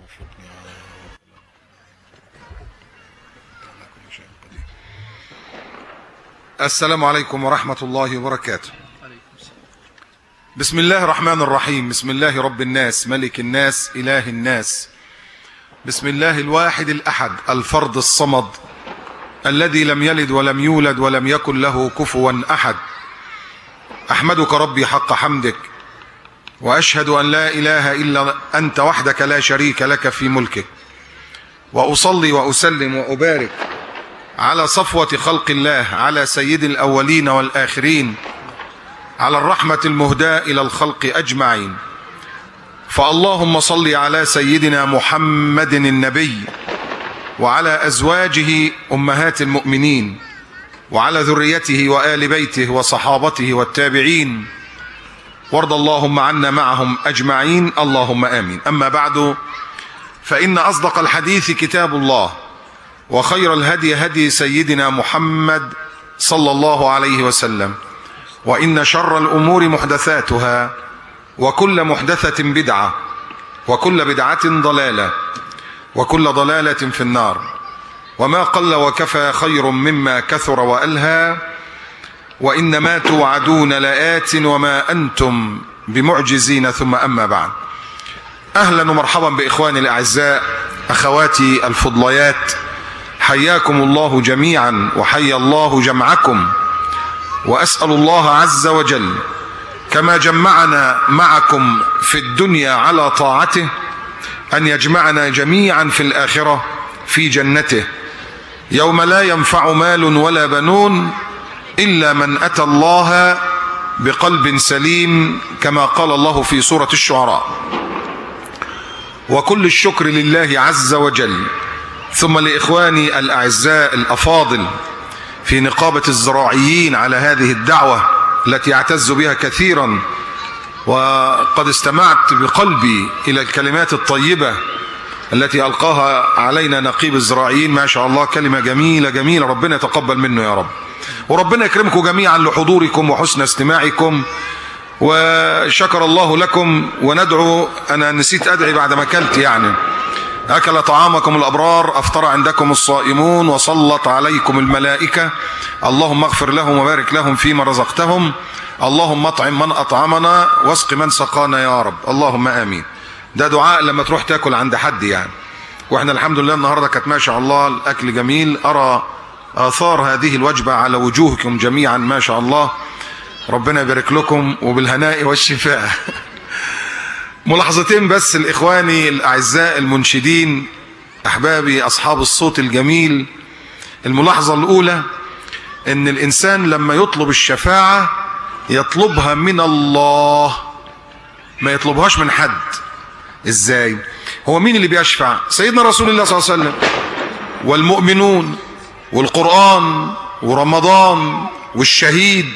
وفقني على كل شيء قدير. السلام عليكم ورحمة الله وبركاته. بسم الله الرحمن الرحيم. بسم الله رب الناس ملك الناس إله الناس. بسم الله الواحد الأحد الفرد الصمد الذي لم يلد ولم يولد ولم يكن له كفوا أحد. أحمدك ربي حق حمدك، وأشهد أن لا إله إلا أنت وحدك لا شريك لك في ملكك، وأصلي وأسلم وأبارك على صفوة خلق الله، على سيد الأولين والآخرين، على الرحمة المهداة إلى الخلق أجمعين. فاللهم صل على سيدنا محمد النبي، وعلى أزواجه أمهات المؤمنين، وعلى ذريته وآل بيته وصحابته والتابعين، وارض اللهم عنا معهم أجمعين، اللهم آمين. أما بعد، فإن أصدق الحديث كتاب الله، وخير الهدي هدي سيدنا محمد صلى الله عليه وسلم، وإن شر الأمور محدثاتها، وكل محدثة بدعة، وكل بدعة ضلالة، وكل ضلالة في النار. وما قل وكفى خير مما كثر وألهى، وإنما توعدون لآت وما أنتم بمعجزين. ثم أما بعد، أهلا ومرحبا بإخواني الأعزاء، أخواتي الفضليات، حياكم الله جميعا وحيا الله جمعكم. وأسأل الله عز وجل كما جمعنا معكم في الدنيا على طاعته أن يجمعنا جميعا في الآخرة في جنته، يوم لا ينفع مال ولا بنون إلا من أتى الله بقلب سليم، كما قال الله في سورة الشعراء. وكل الشكر لله عز وجل، ثم لإخواني الأعزاء الأفاضل في نقابة الزراعيين على هذه الدعوة التي أعتز بها كثيرا، وقد استمعت بقلبي إلى الكلمات الطيبة التي ألقاها علينا نقيب الزراعيين. ما شاء الله، كلمة جميلة جميلة، ربنا يتقبل منه يا رب، وربنا يكرمكم جميعا لحضوركم وحسن استماعكم، وشكر الله لكم. وندعو، أنا نسيت أدعي بعد ما أكلت، يعني أكل طعامكم الأبرار، أفطر عندكم الصائمون، وصلت عليكم الملائكة. اللهم اغفر لهم وبارك لهم فيما رزقتهم، اللهم اطعم من أطعمنا واسق من سقانا يا رب، اللهم آمين. ده دعاء لما تروح تاكل عند حد يعني. واحنا الحمد لله النهارده كانت ما شاء الله الأكل جميل، أرى آثار هذه الوجبة على وجوهكم جميعا ما شاء الله، ربنا يبارك لكم وبالهناء والشفاء. ملاحظتين بس الإخواني الأعزاء المنشدين، أحبابي أصحاب الصوت الجميل. الملاحظة الأولى، إن الإنسان لما يطلب الشفاعة يطلبها من الله، ما يطلبهاش من حد. إزاي؟ هو مين اللي بيشفع؟ سيدنا رسول الله صلى الله عليه وسلم، والمؤمنون، والقرآن، ورمضان، والشهيد،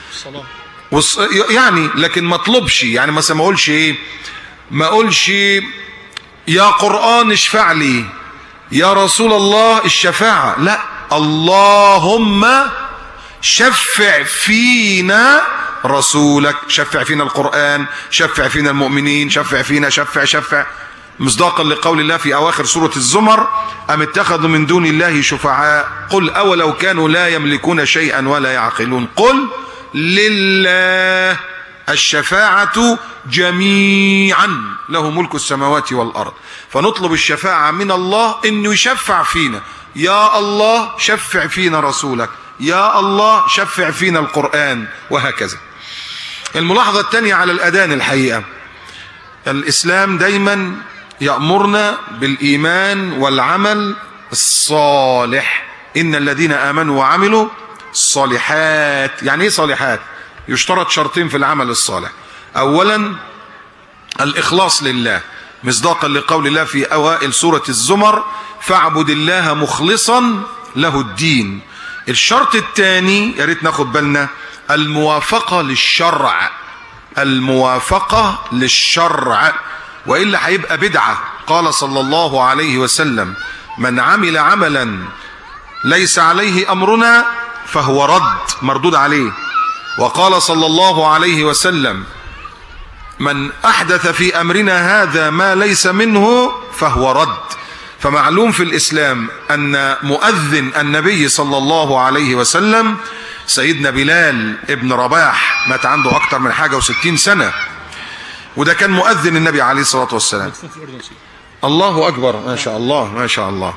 يعني. لكن ما اطلبش، يعني مثلا ما اقولش ايه، ما اقولش يا قرآن اشفع لي، يا رسول الله الشفاعة، لا، اللهم شفع فينا رسولك، شفع فينا القرآن، شفع فينا المؤمنين، شفع فينا، شفع مصداقا لقول الله في أواخر سورة الزمر: أم اتخذوا من دون الله شفعاء قل أولو كانوا لا يملكون شيئا ولا يعقلون قل لله الشفاعة جميعا له ملك السماوات والأرض. فنطلب الشفاعة من الله، إنه يشفع فينا. يا الله شفع فينا رسولك، يا الله شفع فينا القرآن، وهكذا. الملاحظة الثانية على الأذان، الحقيقة الإسلام دايما يأمرنا بالإيمان والعمل الصالح. إن الذين آمنوا وعملوا الصالحات. يعني إيه صالحات؟ يشترط شرطين في العمل الصالح. أولا الإخلاص لله، مصداقا لقول الله في أوائل سورة الزمر: فاعبد الله مخلصا له الدين. الشرط الثاني يا ريت ناخد بالنا، الموافقة للشرع، الموافقة للشرع، وإلا هيبقى بدعة. قال صلى الله عليه وسلم: من عمل عملا ليس عليه أمرنا فهو رد، مردود عليه. وقال صلى الله عليه وسلم: من أحدث في أمرنا هذا ما ليس منه فهو رد. فمعلوم في الإسلام أن مؤذن النبي صلى الله عليه وسلم سيدنا بلال ابن رباح، مات عنده أكتر من حاجة و60 سنة، وده كان مؤذن النبي عليه الصلاة والسلام. الله أكبر، ما شاء الله ما شاء الله.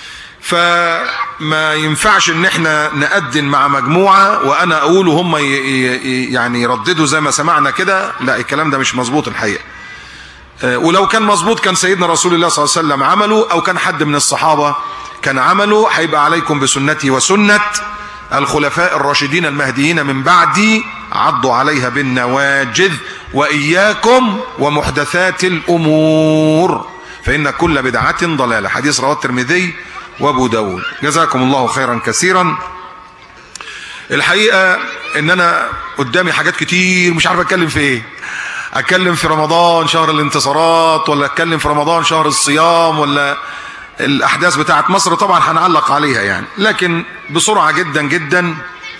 فما ينفعش ان احنا نأذن مع مجموعة وانا اقول وهم يعني يرددوا زي ما سمعنا كده، لا الكلام ده مش مظبوط الحقيقة. ولو كان مظبوط كان سيدنا رسول الله صلى الله عليه وسلم عمله، او كان حد من الصحابة كان عمله. هيبقى عليكم بسنتي وسنة الخلفاء الراشدين المهديين من بعدي، عضوا عليها بالنواجذ، وإياكم ومحدثات الأمور فإن كل بدعة ضلالة. حديث رواه الترمذي وابو داود. جزاكم الله خيرا كثيرا. الحقيقة ان انا قدامي حاجات كتير مش عارف اتكلم في ايه. اتكلم في رمضان شهر الانتصارات، ولا اتكلم في رمضان شهر الصيام، ولا الاحداث بتاعت مصر؟ طبعا هنعلق عليها يعني، لكن بسرعة جدا جدا.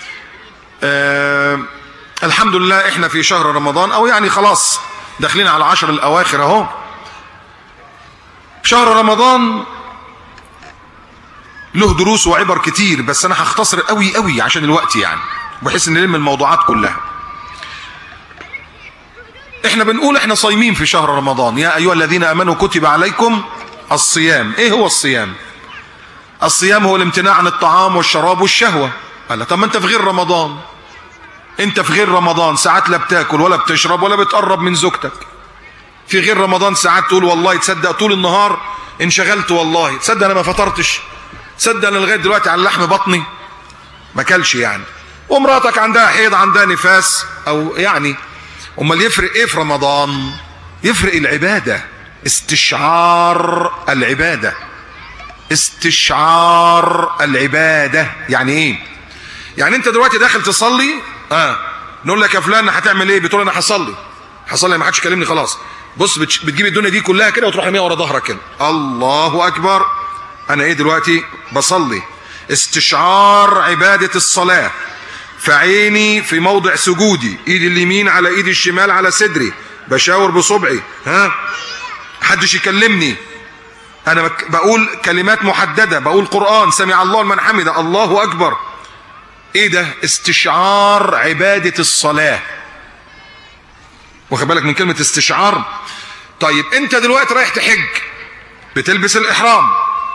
الحمد لله احنا في شهر رمضان، او يعني خلاص داخلين على 10 الاواخر اهو. شهر رمضان له دروس وعبر كتير، بس انا هختصر قوي قوي عشان الوقت يعني، بحيث ان نلم الموضوعات كلها. احنا بنقول احنا صايمين في شهر رمضان. يا ايها الذين امنوا كتب عليكم الصيام. ايه هو الصيام؟ الصيام هو الامتناع عن الطعام والشراب والشهوة. قال طب ما انت في غير رمضان، انت في غير رمضان ساعات لا بتاكل ولا بتشرب ولا بتقرب من زوجتك. في غير رمضان ساعات تقول والله تصدق طول النهار انشغلت، والله تصدق انا ما فطرتش، تصدق انا لغايه دلوقتي على لحم بطني ما كلش يعني. ومراتك عندها حيض، عندها نفاس، او يعني امال يفرق ايه في رمضان؟ يفرق العباده، استشعار العباده. استشعار العباده يعني ايه؟ يعني انت دلوقتي داخل تصلي، نقول لك يا فلان هتعمل ايه؟ بتقول انا هصلي ما حدش كلمني خلاص. بص بتجيب الدنيا دي كلها كده وتروح رميها ورا ظهرك كده. الله اكبر، انا ايه دلوقتي؟ بصلي. استشعار عبادة الصلاة. فعيني في موضع سجودي، ايدي اليمين على ايدي الشمال على صدري، بشاور بصبعي، محدش يكلمني، انا بقول كلمات محددة، بقول قرآن، سمع الله لمن حمده، الله اكبر. ايه ده؟ استشعار عبادة الصلاة. واخد بالك من كلمة استشعار؟ طيب انت دلوقتي رايح تحج، بتلبس الاحرام،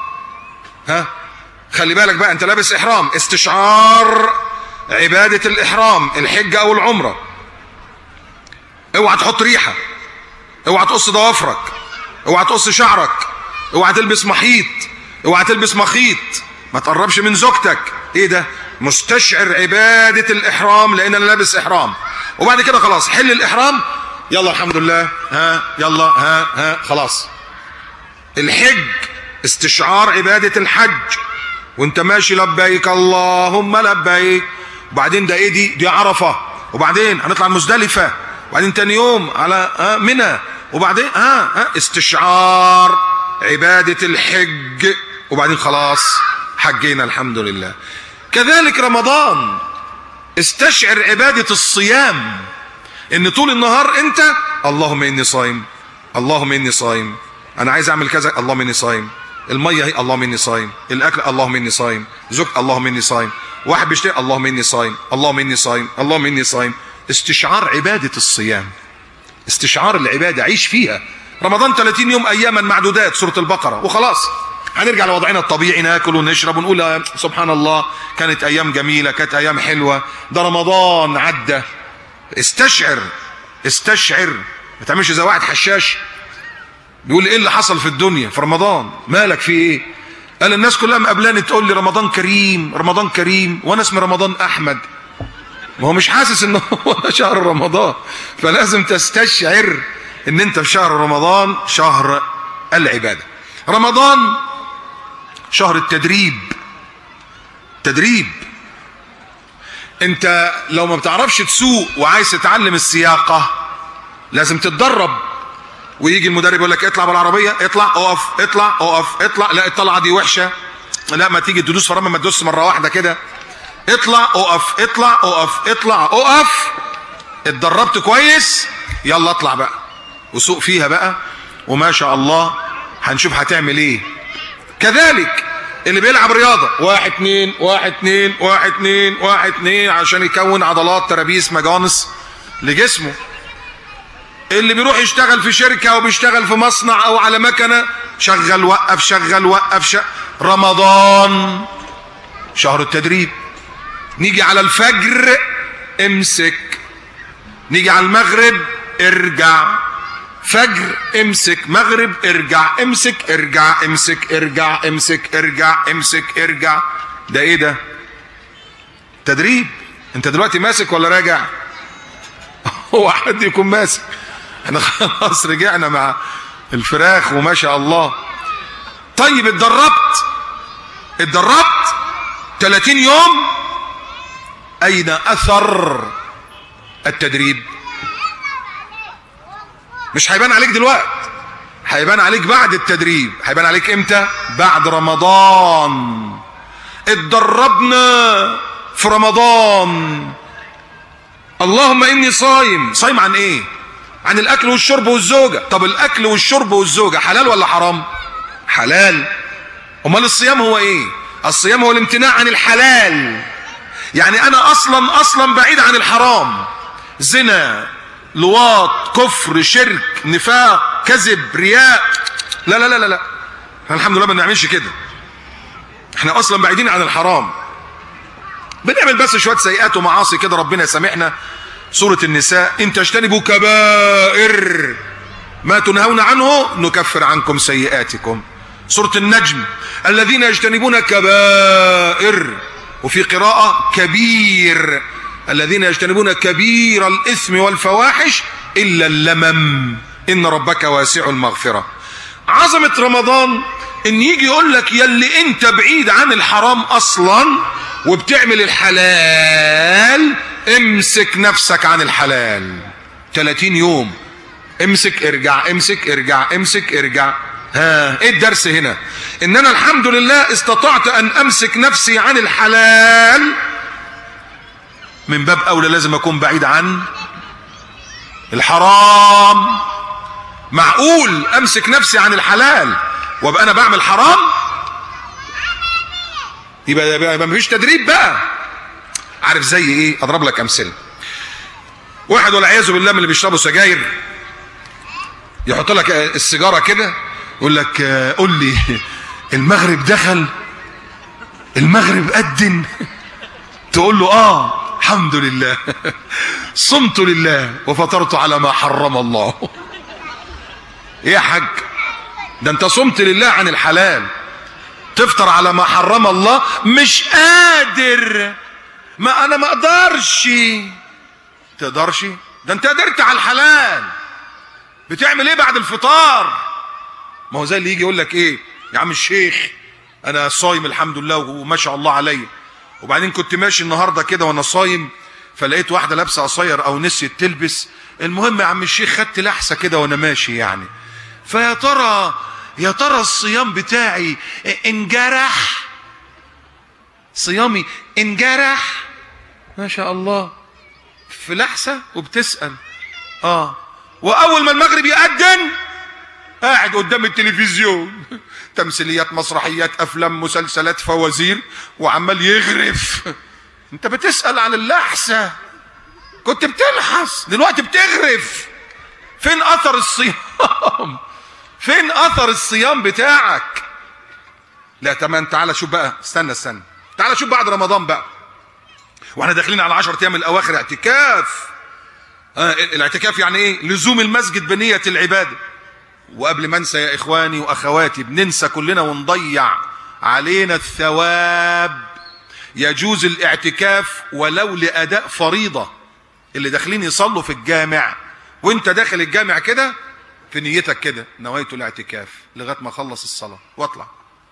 خلي بالك بقى انت لابس احرام. استشعار عبادة الاحرام، الحج او العمرة. اوعى تحط ريحة، اوعى تقص ضوافرك، اوعى تقص شعرك، اوعى تلبس محيط، اوعى تلبس مخيط، ما تقربش من زوجتك. ايه ده؟ مستشعر عبادة الاحرام لان انا لابس احرام. وبعد كده خلاص حل الاحرام، يلا الحمد لله، يلا خلاص. الحج استشعار عبادة الحج، وانت ماشي لبيك اللهم لبيك. وبعدين ده ايه؟ دي عرفة، وبعدين هنطلع مزدلفة، وبعدين تاني يوم على منى، وبعدين استشعار عبادة الحج، وبعدين خلاص حجينا الحمد لله. كذلك رمضان استشعر عبادة الصيام، ان طول النهار انت اللهم اني صايم، اللهم اني صايم، انا عايز اعمل كذا، اللهم اني صايم، الميه هي اللهم اني صايم، الاكل اللهم اني صايم، زوجتي اللهم اني صايم، واحد بيشتري اللهم اني صايم، اللهم اني صايم، اللهم اني صايم. استشعار عباده الصيام، استشعار العباده، عيش فيها. رمضان 30 يوم اياما معدودات، سوره البقره، وخلاص هنرجع لوضعنا الطبيعي، ناكل ونشرب ونقول سبحان الله كانت ايام جميله، كانت ايام حلوه، ده رمضان عدى. استشعر، ما تعملش زي واحد حشاش بيقول ايه اللي حصل في الدنيا في رمضان، مالك في ايه؟ قال الناس كلها مقابلاني تقول لي رمضان كريم رمضان كريم، وانا اسمي رمضان احمد. ما هو مش حاسس ان هو شهر رمضان، فلازم تستشعر ان انت في شهر رمضان، شهر العباده. رمضان شهر التدريب. انت لو ما بتعرفش تسوق وعايز تتعلم السياقه لازم تتدرب. ويجي المدرب يقول لك اطلع بالعربيه، اطلع اقف، اطلع اقف، اطلع، لا الطلعه دي وحشه، لا ما تيجي تدوس فرامل ما تدوس مره واحده كده، اطلع اقف، اطلع اقف، اطلع اقف. اتدربت كويس، يلا اطلع بقى. وسوق فيها بقى وما شاء الله هنشوف هتعمل ايه. كذلك اللي بيلعب رياضة 1 2 1 2 1 2 1 2 عشان يكون عضلات ترابيس مجانس لجسمه. اللي بيروح يشتغل في شركة او بيشتغل في مصنع او على مكنة، شغل وقف شغل وقف رمضان شهر التدريب. نيجي على الفجر امسك، نيجي على المغرب ارجع، فجر امسك، مغرب ارجع، امسك ارجع، امسك ارجع، امسك ارجع، امسك ارجع. ده ايه ده؟ تدريب. انت دلوقتي ماسك ولا راجع؟ هو حد يكون ماسك؟ احنا خلاص رجعنا مع الفراخ وما شاء الله. طيب اتدربت 30 يوم، اين اثر التدريب؟ مش هيبان عليك دلوقتي، هيبان عليك بعد التدريب. هيبان عليك امتى؟ بعد رمضان. اتدربنا في رمضان. اللهم اني صايم. صايم عن ايه؟ عن الاكل والشرب والزوجة. طب الاكل والشرب والزوجة حلال ولا حرام؟ حلال. امال الصيام هو ايه؟ الصيام هو الامتناع عن الحلال. يعني انا اصلا بعيد عن الحرام، زنا، لواط، كفر، شرك، نفاق، كذب، رياء. لا لا لا لا لا، احنا الحمد لله ما بنعملش كده. احنا اصلا بعيدين عن الحرام، بنعمل بس شويه سيئات ومعاصي كده، ربنا يسامحنا. سوره النساء: ان تجتنبوا كبائر ما تنهون عنه نكفر عنكم سيئاتكم. سوره النجم: الذين يجتنبون كبائر، وفي قراءه كبير، الذين يجتنبون كبير الإثم والفواحش إلا اللمم إن ربك واسع المغفرة. عظمة رمضان إن يجي يقول لك يلي أنت بعيد عن الحرام أصلا وبتعمل الحلال، امسك نفسك عن الحلال 30 يوم. امسك ارجع، امسك ارجع، امسك ارجع. ايه الدرس هنا؟ ان انا الحمد لله استطعت ان امسك نفسي عن الحلال، من باب اولى لازم اكون بعيد عن الحرام. معقول امسك نفسي عن الحلال وابقى انا بعمل حرام؟ يبقى مفيش تدريب بقى. عارف زي ايه؟ اضرب لك امثله. واحد والعياذ بالله من اللي بيشربوا سجاير، يحط لك السيجاره كده يقول لك قول لي المغرب دخل، المغرب أذن، تقول له الحمد لله صمت لله وفطرت على ما حرم الله. ايه يا حاج؟ ده انت صمت لله عن الحلال، تفطر على ما حرم الله. مش قادر، ما انا ما اقدرش. تقدرش؟ ده انت قدرت على الحلال، بتعمل ايه بعد الفطار؟ ما هو زي اللي يجي يقول لك ايه يا عم الشيخ، انا صايم الحمد لله وما شاء الله عليا، وبعدين كنت ماشي النهارده كده وانا صايم فلقيت واحده لابسه قصير او نسيت تلبس، المهم يا عم الشيخ خدت لحسه كده وانا ماشي يعني، فيا ترى الصيام بتاعي انجرح، صيامي انجرح ما شاء الله في لحسه. وبتسأل واول ما المغرب يأذن قاعد قدام التلفزيون، تمثيليات، مسرحيات، افلام، مسلسلات، فوازير، وعمال يغرف. انت بتسأل عن اللحسة، كنت بتلحس دلوقتي بتغرف. فين اثر الصيام؟ فين اثر الصيام بتاعك؟ لا تمام، تعالى شوف بقى، استنى تعالى شوف بعد رمضان بقى، واحنا داخلين على 10 ايام الاواخر اعتكاف. الاعتكاف يعني ايه؟ لزوم المسجد بنية العبادة. وقبل ما انسى يا اخواني واخواتي، بننسى كلنا ونضيع علينا الثواب. يجوز الاعتكاف ولو لاداء فريضة. اللي داخلين يصلوا في الجامع، وانت داخل الجامع كده في نيتك كده نويت الاعتكاف لغايه ما اخلص الصلاه واطلع،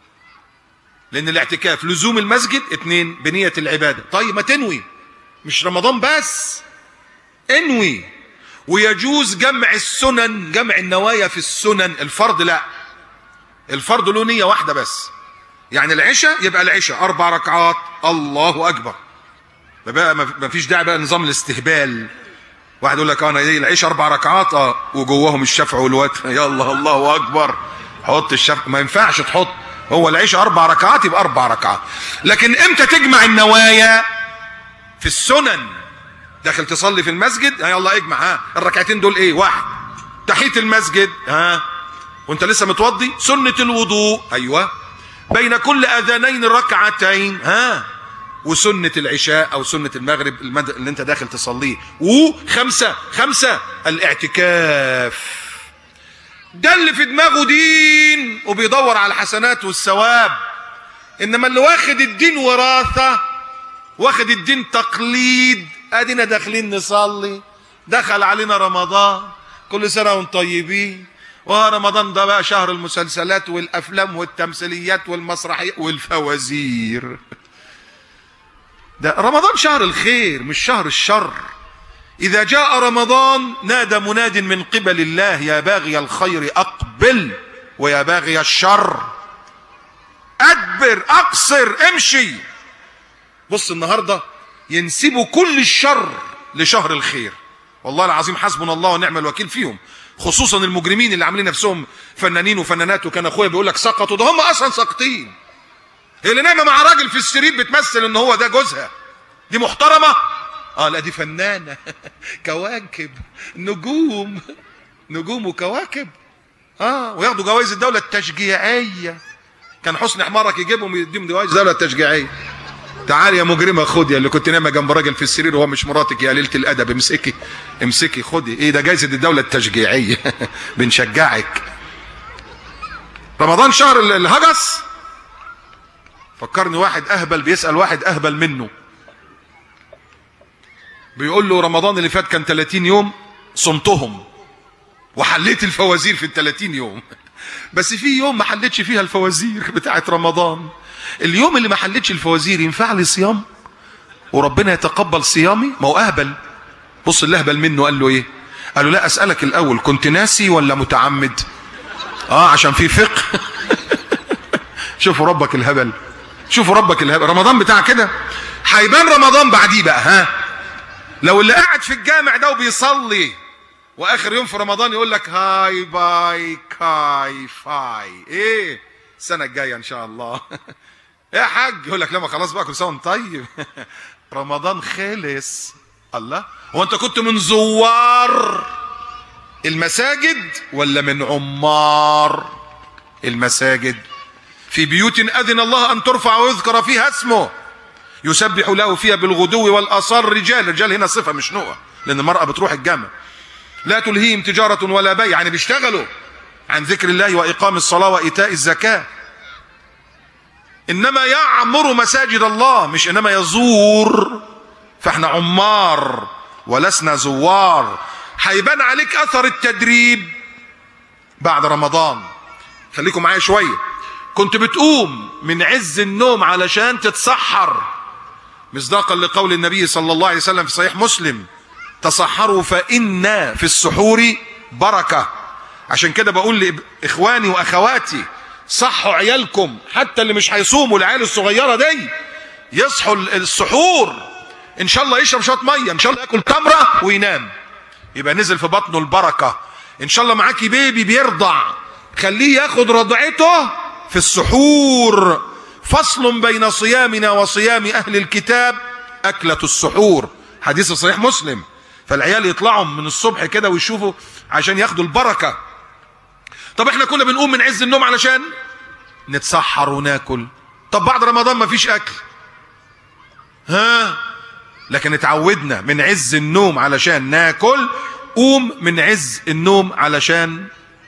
لان الاعتكاف لزوم المسجد، 2 بنية العبادة. طيب ما تنوي، مش رمضان بس، انوي. ويجوز جمع السنن، جمع النوايا في السنن. الفرض لا، الفرض له نية واحدة بس. يعني العشاء يبقى العشاء 4 ركعات، الله اكبر، بقى ما فيش داعي بقى نظام الاستهبال واحد يقول لك انا العيش 4 ركعات وجواهم الشفع والوتر، يلا الله اكبر حط الشفع. ما ينفعش تحط، هو العيش 4 ركعات يبقى 4 ركعات. لكن امتى تجمع النوايا؟ في السنن. داخل تصلي في المسجد، يلا اجمع الركعتين دول ايه؟ 1 تحية المسجد، وانت لسه متوضي، سنة الوضوء، ايوه، بين كل اذانين ركعتين، وسنة العشاء او سنة المغرب اللي انت داخل تصليه، خمسة الاعتكاف. ده اللي في دماغه دين وبيدور على الحسنات والثواب. انما اللي واخد الدين وراثة، واخد الدين تقليد، ادينا داخلين نصلي، دخل علينا رمضان، كل سنة وانتم طيبين، ورمضان ده بقى شهر المسلسلات والافلام والتمثيليات والمسرحيات والفوازير. ده رمضان شهر الخير مش شهر الشر. إذا جاء رمضان نادى مناد من قبل الله: يا باغي الخير أقبل، ويا باغي الشر أدبر، أقصر، امشي. بص النهاردة ينسبوا كل الشر لشهر الخير. والله العظيم حسبنا الله ونعم الوكيل فيهم، خصوصا المجرمين اللي عاملين نفسهم فنانين وفنانات. وكان أخويا بيقول لك سقطوا، ده هم أصلا ساقطين. اللي نايمه مع راجل في السرير بتمثل ان هو ده جوزها، دي محترمه؟ لا دي فنانه. كواكب، نجوم وكواكب، وياخدوا جوائز الدوله التشجيعيه. كان حسني حمارك يجيبهم يديهم جوائز الدوله التشجيعيه. تعالي يا مجرمه خدي، اللي كنت نايمه جنب راجل في السرير وهو مش مراتك يا قليله الادب، امسكي خدي. ايه ده؟ جايزه الدوله التشجيعيه. بنشجعك. رمضان شهر الهجس. فكرني واحد اهبل بيسأل واحد اهبل منه، بيقول له رمضان اللي فات كان 30 يوم صمتهم وحليت الفوازير في ال30 يوم، بس في يوم ما حليتش فيها الفوازير بتاعت رمضان. اليوم اللي ما حليتش الفوازير ينفع لي صيام وربنا يتقبل صيامي؟ ما هو اهبل. بص اللي اهبل منه قال له ايه؟ قال له لا اسألك الاول، كنت ناسي ولا متعمد؟ عشان في فقه. شوفوا ربك الهبل، شوفوا ربك الهبل. رمضان بتاع كده هيبان رمضان بعديه بقى. لو اللي قاعد في الجامع ده وبيصلي واخر يوم في رمضان يقول لك هاي باي كاي فاي، ايه السنه الجايه ان شاء الله. يا حاج يقول لك لا ما خلاص بقى كل سنه وانت طيب. رمضان خلص. الله، هو انت كنت من زوار المساجد ولا من عمار المساجد؟ في بيوت أذن الله أن ترفع ويذكر فيها اسمه يسبح له فيها بالغدو والآصال رجال هنا صفة مش نوع، لأن المرأة بتروح الجامع. لا تلهيهم تجارة ولا بيع، يعني بيشتغلوا عن ذكر الله وإقام الصلاة وإيتاء الزكاة. إنما يعمر مساجد الله، مش إنما يزور. فإحنا عمار ولسنا زوار. هيبان عليك أثر التدريب بعد رمضان. خليكم معايا شوية. كنت بتقوم من عز النوم علشان تتسحر، مصداقا لقول النبي صلى الله عليه وسلم في صحيح مسلم: تصحروا فإن في السحور بركة. عشان كده بقول لإخواني وأخواتي صحوا عيالكم، حتى اللي مش هيصوموا، العيال الصغيرة دي يصحوا السحور، إن شاء الله يشرب شوية مية، إن شاء الله ياكل تمرة وينام، يبقى نزل في بطنه البركة. إن شاء الله معاكي بيبي بيرضع، خليه ياخد رضعته في السحور. فصل بين صيامنا وصيام أهل الكتاب أكلة السحور، حديث صحيح مسلم. فالعيال يطلعوا من الصبح كده ويشوفوا عشان ياخدوا البركة. طب احنا كنا بنقوم من عز النوم علشان نتسحر وناكل. طب بعد رمضان ما فيش أكل، لكن اتعودنا من عز النوم علشان ناكل. قوم من عز النوم علشان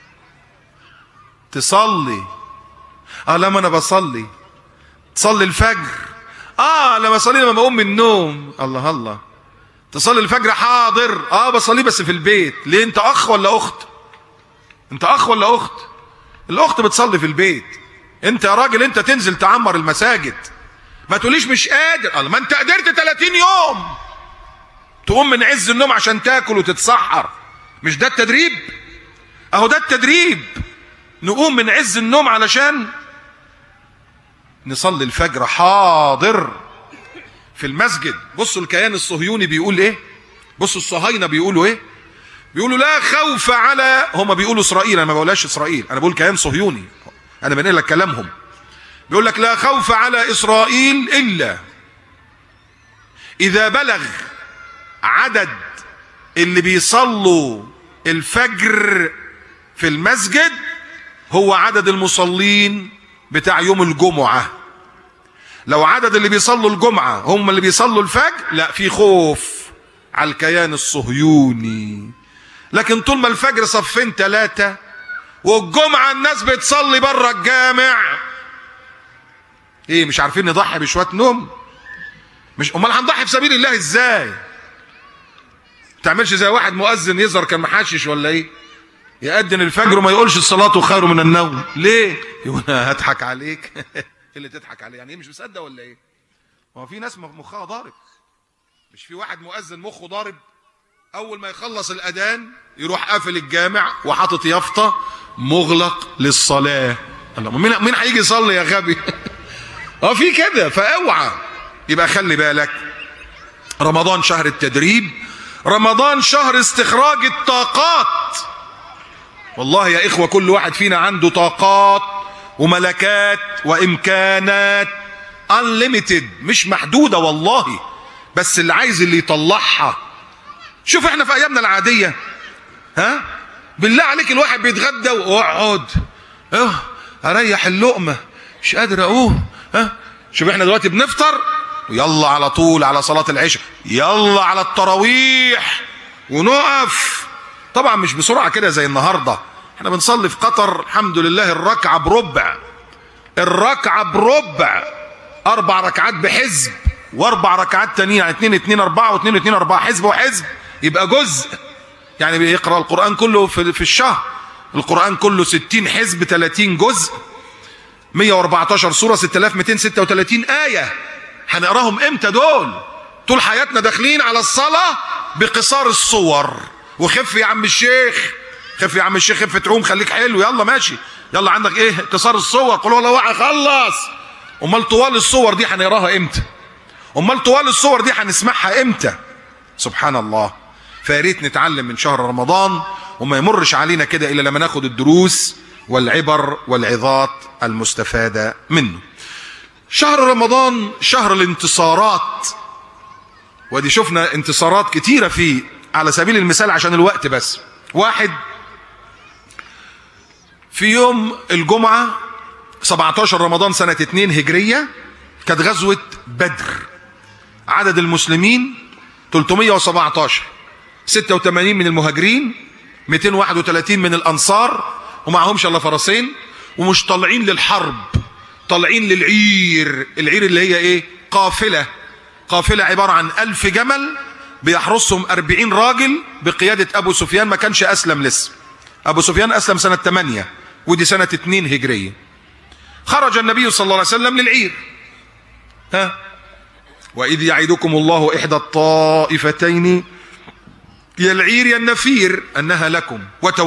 تصلي. لما انا بصلي، تصلي الفجر. لما بصلي لما بقوم من النوم. الله، تصلي الفجر حاضر. بصلي بس في البيت. ليه؟ انت اخ ولا اخت؟ انت اخ ولا اخت؟ الاخت بتصلي في البيت. انت يا راجل انت تنزل تعمر المساجد. ما تقوليش مش قادر. ما انت قدرت 30 يوم تقوم من عز النوم عشان تاكل وتتسحر. مش ده التدريب؟ اهو ده التدريب. نقوم من عز النوم علشان نصلي الفجر حاضر في المسجد. بصوا الكيان الصهيوني بيقول ايه؟ بصوا الصهاينة بيقولوا ايه؟ بيقولوا لا خوف على، هم بيقولوا اسرائيل، انا ما بقولهاش اسرائيل، انا بقول كيان صهيوني، انا بنقل لك كلامهم. بيقول لك لا خوف على اسرائيل الا اذا بلغ عدد اللي بيصلوا الفجر في المسجد هو عدد المصلين بتاع يوم الجمعة. لو عدد اللي بيصلوا الجمعة هم اللي بيصلوا الفجر، لا في خوف على الكيان الصهيوني. لكن طول ما الفجر صفين 3 والجمعة الناس بتصلي بره الجامع، ايه مش عارفين نضحي بشوية نوم؟ مش امال هنضحي في سبيل الله ازاي؟ ما تعملش زي واحد مؤذن يظهر كان محشش ولا ايه، يأذن الفجر وما يقولش الصلاة خير من النوم. ليه؟ يقول هضحك عليك. اللي تضحك عليه يعني ايه، مش مصدق ولا ايه؟ هو في ناس مخها ضارب. مش في واحد مؤذن مخه ضارب اول ما يخلص الاذان يروح قافل الجامع وحاطط يافطه مغلق للصلاه. الله، مين هيجي يصلي يا غبي؟ اه في كده، فاوعى. يبقى خلي بالك، رمضان شهر التدريب، رمضان شهر استخراج الطاقات. والله يا اخوه كل واحد فينا عنده طاقات وملكات وامكانات unlimited، مش محدوده والله، بس اللي عايز اللي يطلعها. شوف احنا في ايامنا العاديه، ها بالله عليك الواحد بيتغدى واقعد اريح اللقمه مش قادر اقوم، ها شوف احنا دلوقتي بنفطر ويلا على طول على صلاه العشاء، يلا على التراويح ونقف. طبعا مش بسرعه كده زي النهارده، احنا بنصلي في قطر الحمد لله الركعه بربع، الركعه بربع، 4 ركعات بحزب و4 ركعات تانيين، يعني 2 2 4 و2 2 4، حزب وحزب يبقى جزء. يعني بيقرأ القرآن كله في الشهر، القرآن كله 60 حزب 30 جزء، 114 سورة 6236 آية. هنقراهم امتى دول؟ طول حياتنا داخلين على الصلاة بقصار الصور. وخف يا عم الشيخ، خف يا عم الشيخ، خف تعوم خليك حلو، يلا ماشي، يلا عندك ايه قصار الصور، قل هو الله احد خلص. امال طوال الصور دي هنقراها امتى؟ امال طوال الصور دي هنسمعها امتى؟ سبحان الله. فياريت نتعلم من شهر رمضان وما يمرش علينا كده الا لما ناخد الدروس والعبر والعظات المستفاده منه. شهر رمضان شهر الانتصارات، ودي شفنا انتصارات كتيره فيه. على سبيل المثال عشان الوقت بس، واحد في يوم الجمعه 17 رمضان سنه 2 هجريه كانت غزوه بدر. عدد المسلمين 317، 86 من المهاجرين، 231 من الانصار، ومعهمش الا فرسين، ومش طالعين للحرب، طالعين للعير. العير اللي هي ايه؟ قافله عباره عن 1000 جمل بيحرسهم 40 راجل بقياده ابو سفيان. ما كانش اسلم لسه، ابو سفيان اسلم سنه 8 ودي سنه 2 هجريه. خرج النبي صلى الله عليه وسلم للعير. وإذ يعدكم الله إحدى الطائفتين يا العير يا النفير أنها لكم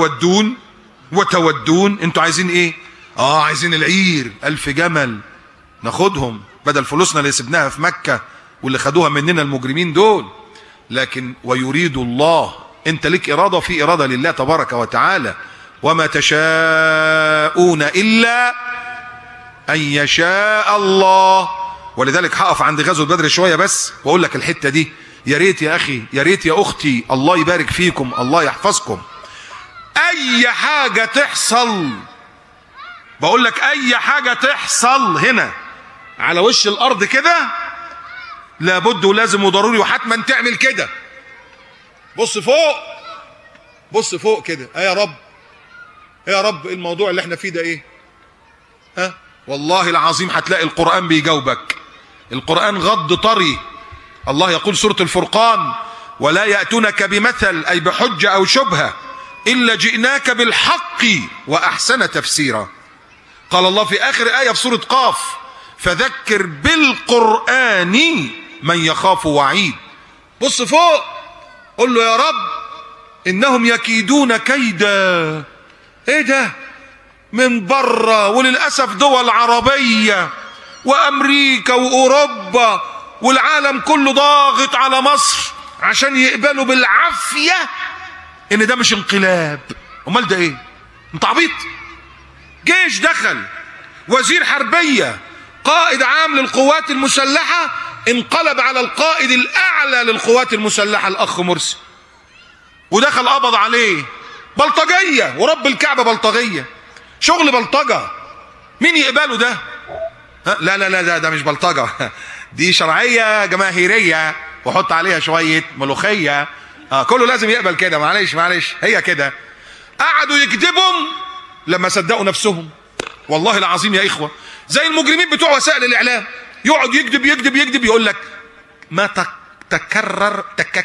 وتودون انتوا عايزين ايه؟ عايزين العير 1000 جمل ناخدهم بدل فلوسنا اللي سبناها في مكة واللي خدوها مننا المجرمين دول. لكن ويريد الله، انت لك إرادة في إرادة لله تبارك وتعالى، وما تشاءون إلا أن يشاء الله. ولذلك هقف عند غزوة بدر شوية بس واقول لك الحتة دي. يا ريت يا اخي، يا ريت يا اختي، الله يبارك فيكم، الله يحفظكم. اي حاجة تحصل، بقول لك اي حاجة تحصل هنا على وش الارض كده لابد ولازم وضروري وحتما تعمل كده. بص فوق، بص فوق كده. يا رب، يا رب الموضوع اللي احنا فيه ده ايه؟ والله العظيم هتلاقي القرآن بيجاوبك. القرآن غض طري. الله يقول سورة الفرقان: ولا يأتونك بمثل أي بحجة أو شبهة إلا جئناك بالحق وأحسن تفسيرا. قال الله في آخر آية في سورة قاف: فذكر بالقرآن من يخاف وعيد. بص فوق، قل له يا رب إنهم يكيدون كيدا. إيه ده؟ من بره، وللأسف دول عربية وأمريكا وأوروبا والعالم كله ضاغط على مصر عشان يقبلوا بالعافيه ان ده مش انقلاب. امال ده ايه؟ انت عبيط؟ جيش دخل، وزير حربيه، قائد عام للقوات المسلحه، انقلب على القائد الاعلى للقوات المسلحه الاخ مرسي، ودخل قبض عليه. بلطجيه، ورب الكعبه بلطجيه، شغل بلطجه. مين يقبله ده؟ لا لا لا، ده مش بلطجه، دي شرعيه جماهيريه وحط عليها شويه ملوخيه. كله لازم يقبل كده. معلش هي كده. قعدوا يكذبهم لما صدقوا نفسهم. والله العظيم يا اخوه، زي المجرمين بتوع وسائل الاعلام، يقعد يكذب يقول لك ما تكرر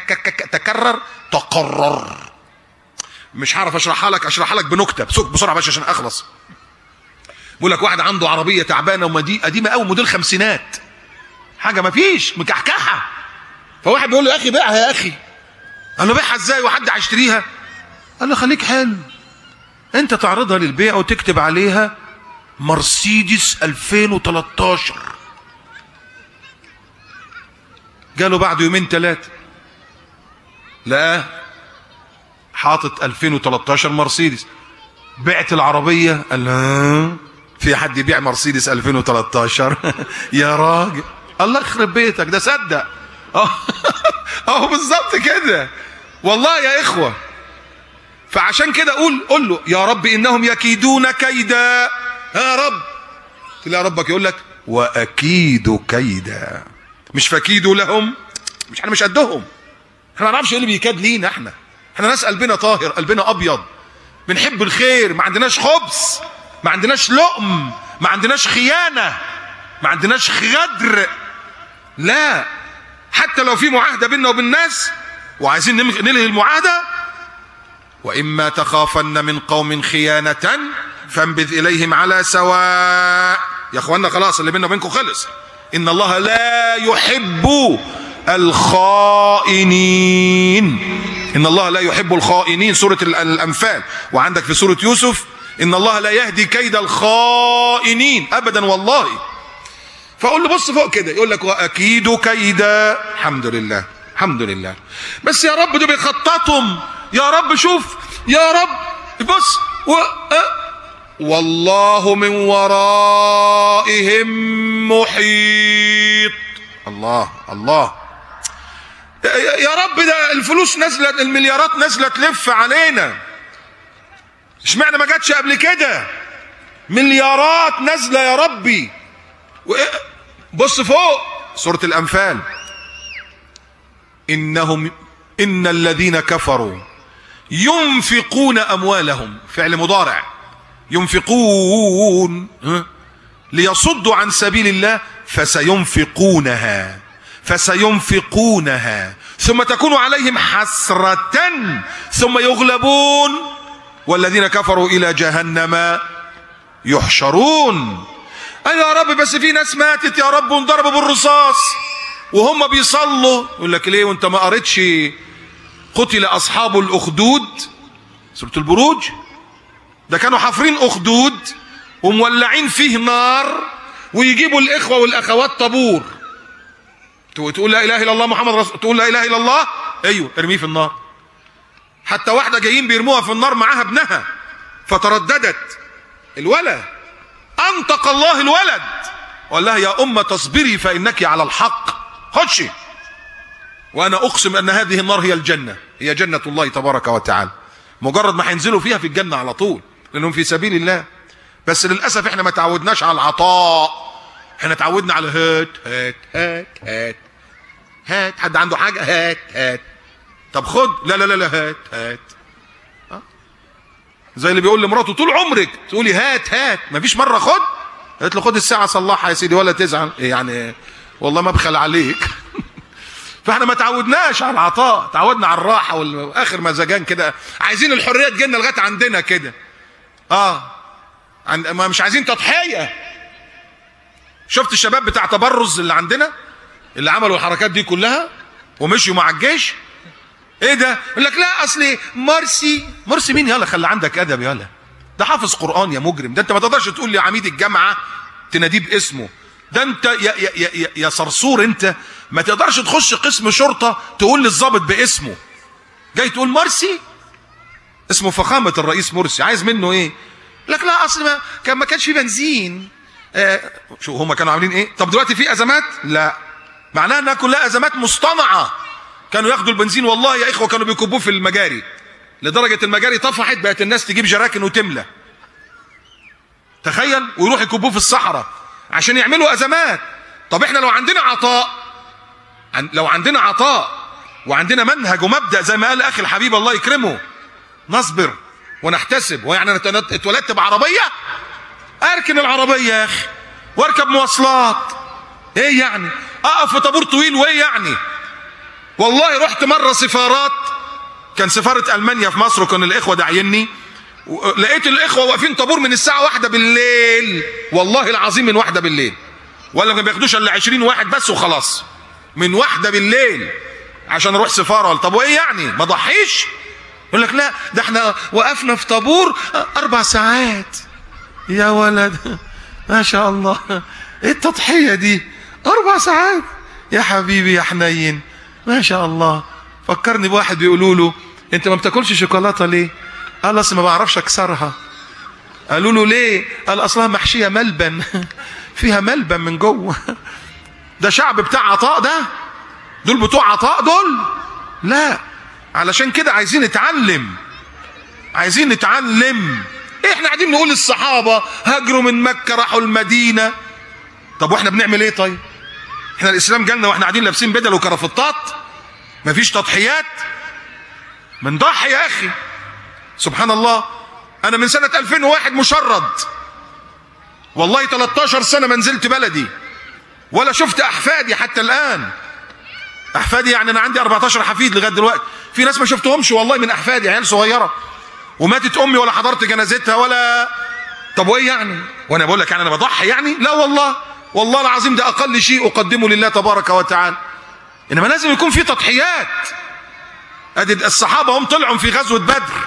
تقرر. مش هعرف اشرحها لك بنكته بسرعه بس عشان اخلص. بيقول لك واحد عنده عربيه تعبانه قديمه قوي، موديل خمسينات، حاجه ما فيش، مكحكحه. فواحد بيقول له يا اخي بيعها يا اخي. قال له بيعها ازاي وحد هيشتريها؟ قال له خليك حلو، انت تعرضها للبيع وتكتب عليها مرسيدس 2013. جاله بعد يومين ثلاثه لقاه حاطط 2013 مرسيدس. بعت العربيه. قال له في حد يبيع مرسيدس 2013؟ يا راجل الله يخرب بيتك، ده صدق. اهو بالظبط كده والله يا اخوه. فعشان كده قول له يا رب انهم يكيدون كيدا. يا رب، تلاقي ربك يقول لك واكيد كيدا، مش فكيدوا لهم. احنا مش قدهم، احنا ما نعرفش ايه اللي بيكاد لينا. احنا ناس قلبنا طاهر، قلبنا ابيض، بنحب الخير، ما عندناش خبث، ما عندناش لؤم، ما عندناش خيانه، ما عندناش غدر. لا، حتى لو في معاهده بيننا وبين الناس وعايزين نلغي المعاهده، واما تخافن من قوم خيانه فانبذ اليهم على سواء. يا اخوانا خلاص اللي بيننا وبينكم خلص. ان الله لا يحب الخائنين. ان الله لا يحب الخائنين، سوره الانفال. وعندك في سوره يوسف ان الله لا يهدي كيد الخائنين ابدا والله. فاقول له بص فوق كده، يقول لك واكيد كيدا. الحمد لله الحمد لله. بس يا رب ده بيخططهم، يا رب شوف، يا رب بص والله من ورائهم محيط. الله الله يا رب، ده الفلوس نازله، المليارات نازله تلف علينا. اشمعنى ما جاتش قبل كده؟ مليارات نازله يا ربي. بص فوق سوره الانفال، ان الذين كفروا ينفقون اموالهم، فعل مضارع، ينفقون ليصدوا عن سبيل الله فسينفقونها ثم تكون عليهم حسرة ثم يغلبون والذين كفروا إلى جهنم يحشرون. يا رب بس في ناس ماتت يا رب وانضربوا بالرصاص وهم بيصلوا. يقول لك ليه وانت ما قريتش قتل أصحاب الأخدود سورة البروج؟ ده كانوا حافرين أخدود ومولعين فيه نار ويجيبوا الإخوة والأخوات طابور، تقول لا إله إلا الله محمد رسول، تقول لا إله إلا الله، أيوه ارميه في النار. حتى واحدة جايين بيرموها في النار معاها ابنها فترددت، الولد أنطق الله الولد وقال لها يا أمة تصبري فإنك على الحق، خدشي. وأنا أقسم أن هذه النار هي الجنة، هي جنة الله تبارك وتعالى. مجرد ما هينزلوا فيها في الجنة على طول لأنهم في سبيل الله. بس للأسف احنا ما تعودناش على العطاء، احنا تعودنا على هات هات هات هات هات. حد عنده حاجة هات هات، طب خد، لا لا لا لا هات هات. زي اللي بيقول لمراته طول عمرك تقولي هات هات، ما فيش مرة خد. قالت له خد الساعة صلحها يا سيدي ولا تزعل، يعني والله ما بخل عليك. فاحنا ما تعودناش على العطاء، تعودنا على الراحة واخر مزاجان كده، عايزين الحرية تجينا لغاية عندنا كده. ما مش عايزين تضحية. شفت الشباب بتاع تبرز اللي عندنا اللي عملوا الحركات دي كلها ومشيوا مع الجيش؟ ايه ده؟ يقول لك لا اصلي مرسي مين؟ يلا خلي عندك ادب، يلا ده حافظ قرآن يا مجرم. ده انت ما تقدرش تقول لي عميد الجامعة تناديه باسمه، ده انت يا صرصور، انت ما تقدرش تخش قسم شرطة تقول للضابط باسمه، جاي تقول مرسي، اسمه فخامة الرئيس مرسي، عايز منه ايه؟ لك لا اصل ما كانش في بنزين. شو هما كانوا عاملين ايه؟ طب دلوقتي في ازمات؟ لا، معناها انها كلها ازمات مصطنعة. كانوا ياخدوا البنزين والله يا اخوة كانوا بيكبوه في المجاري، لدرجة المجاري طفحت بقت الناس تجيب جراكن وتملى، تخيل، ويروح يكبوه في الصحراء عشان يعملوا ازمات. طب احنا لو عندنا عطاء وعندنا منهج ومبدأ زي ما قال اخي الحبيب الله يكرمه، نصبر ونحتسب. ويعني انا اتولدت بعربية، اركن العربية يا اخي واركب مواصلات، ايه يعني؟ اقف في طابور طويل وايه يعني؟ والله رحت مرة سفارات، كان سفارة المانيا في مصر وكان الاخوة داعيني، لقيت الاخوة واقفين طابور من الساعة 1 بالليل، والله العظيم من 1 بالليل، ولا ما بياخدوش الا 20 واحد بس وخلاص، من 1 بالليل عشان اروح سفارة. طب وايه يعني؟ ما ضحيش؟ يقول لك لا ده احنا وقفنا في طابور 4 ساعات. يا ولد ما شاء الله، ايه التضحية دي؟ 4 ساعات يا حبيبي يا حنين، ما شاء الله. فكرني بواحد بيقولوا له انت ما بتاكلش شوكولاتة ليه؟ قال اصل ما بعرفش اكسرها. قالوا له ليه؟ قال اصلها محشية ملبن فيها ملبن من جوه. ده شعب بتاع عطاء، دول بتوع عطاء دول؟ لا، علشان كده عايزين نتعلم، عايزين نتعلم. احنا قاعدين نقول الصحابة هاجروا من مكة راحوا المدينة، طب واحنا بنعمل ايه؟ طيب احنا الاسلام جالنا واحنا قاعدين لابسين بدل وكرافتات، مفيش تضحيات؟ بنضحي يا اخي. سبحان الله، انا من سنة 2001 مشرد، والله 13 سنة ما نزلت بلدي ولا شفت احفادي حتى الان. احفادي يعني انا عندي 14 حفيد لغايه دلوقتي، في ناس ما شفتهمش والله من احفادي، عيال صغيره، وماتت امي ولا حضرت جنازتها ولا. طب وايه يعني؟ وانا بقول لك يعني انا بضحي يعني؟ لا والله، والله العظيم ده اقل شيء اقدمه لله تبارك وتعالى. انما لازم يكون في تضحيات. ادي الصحابه هم طلعوا في غزوه بدر،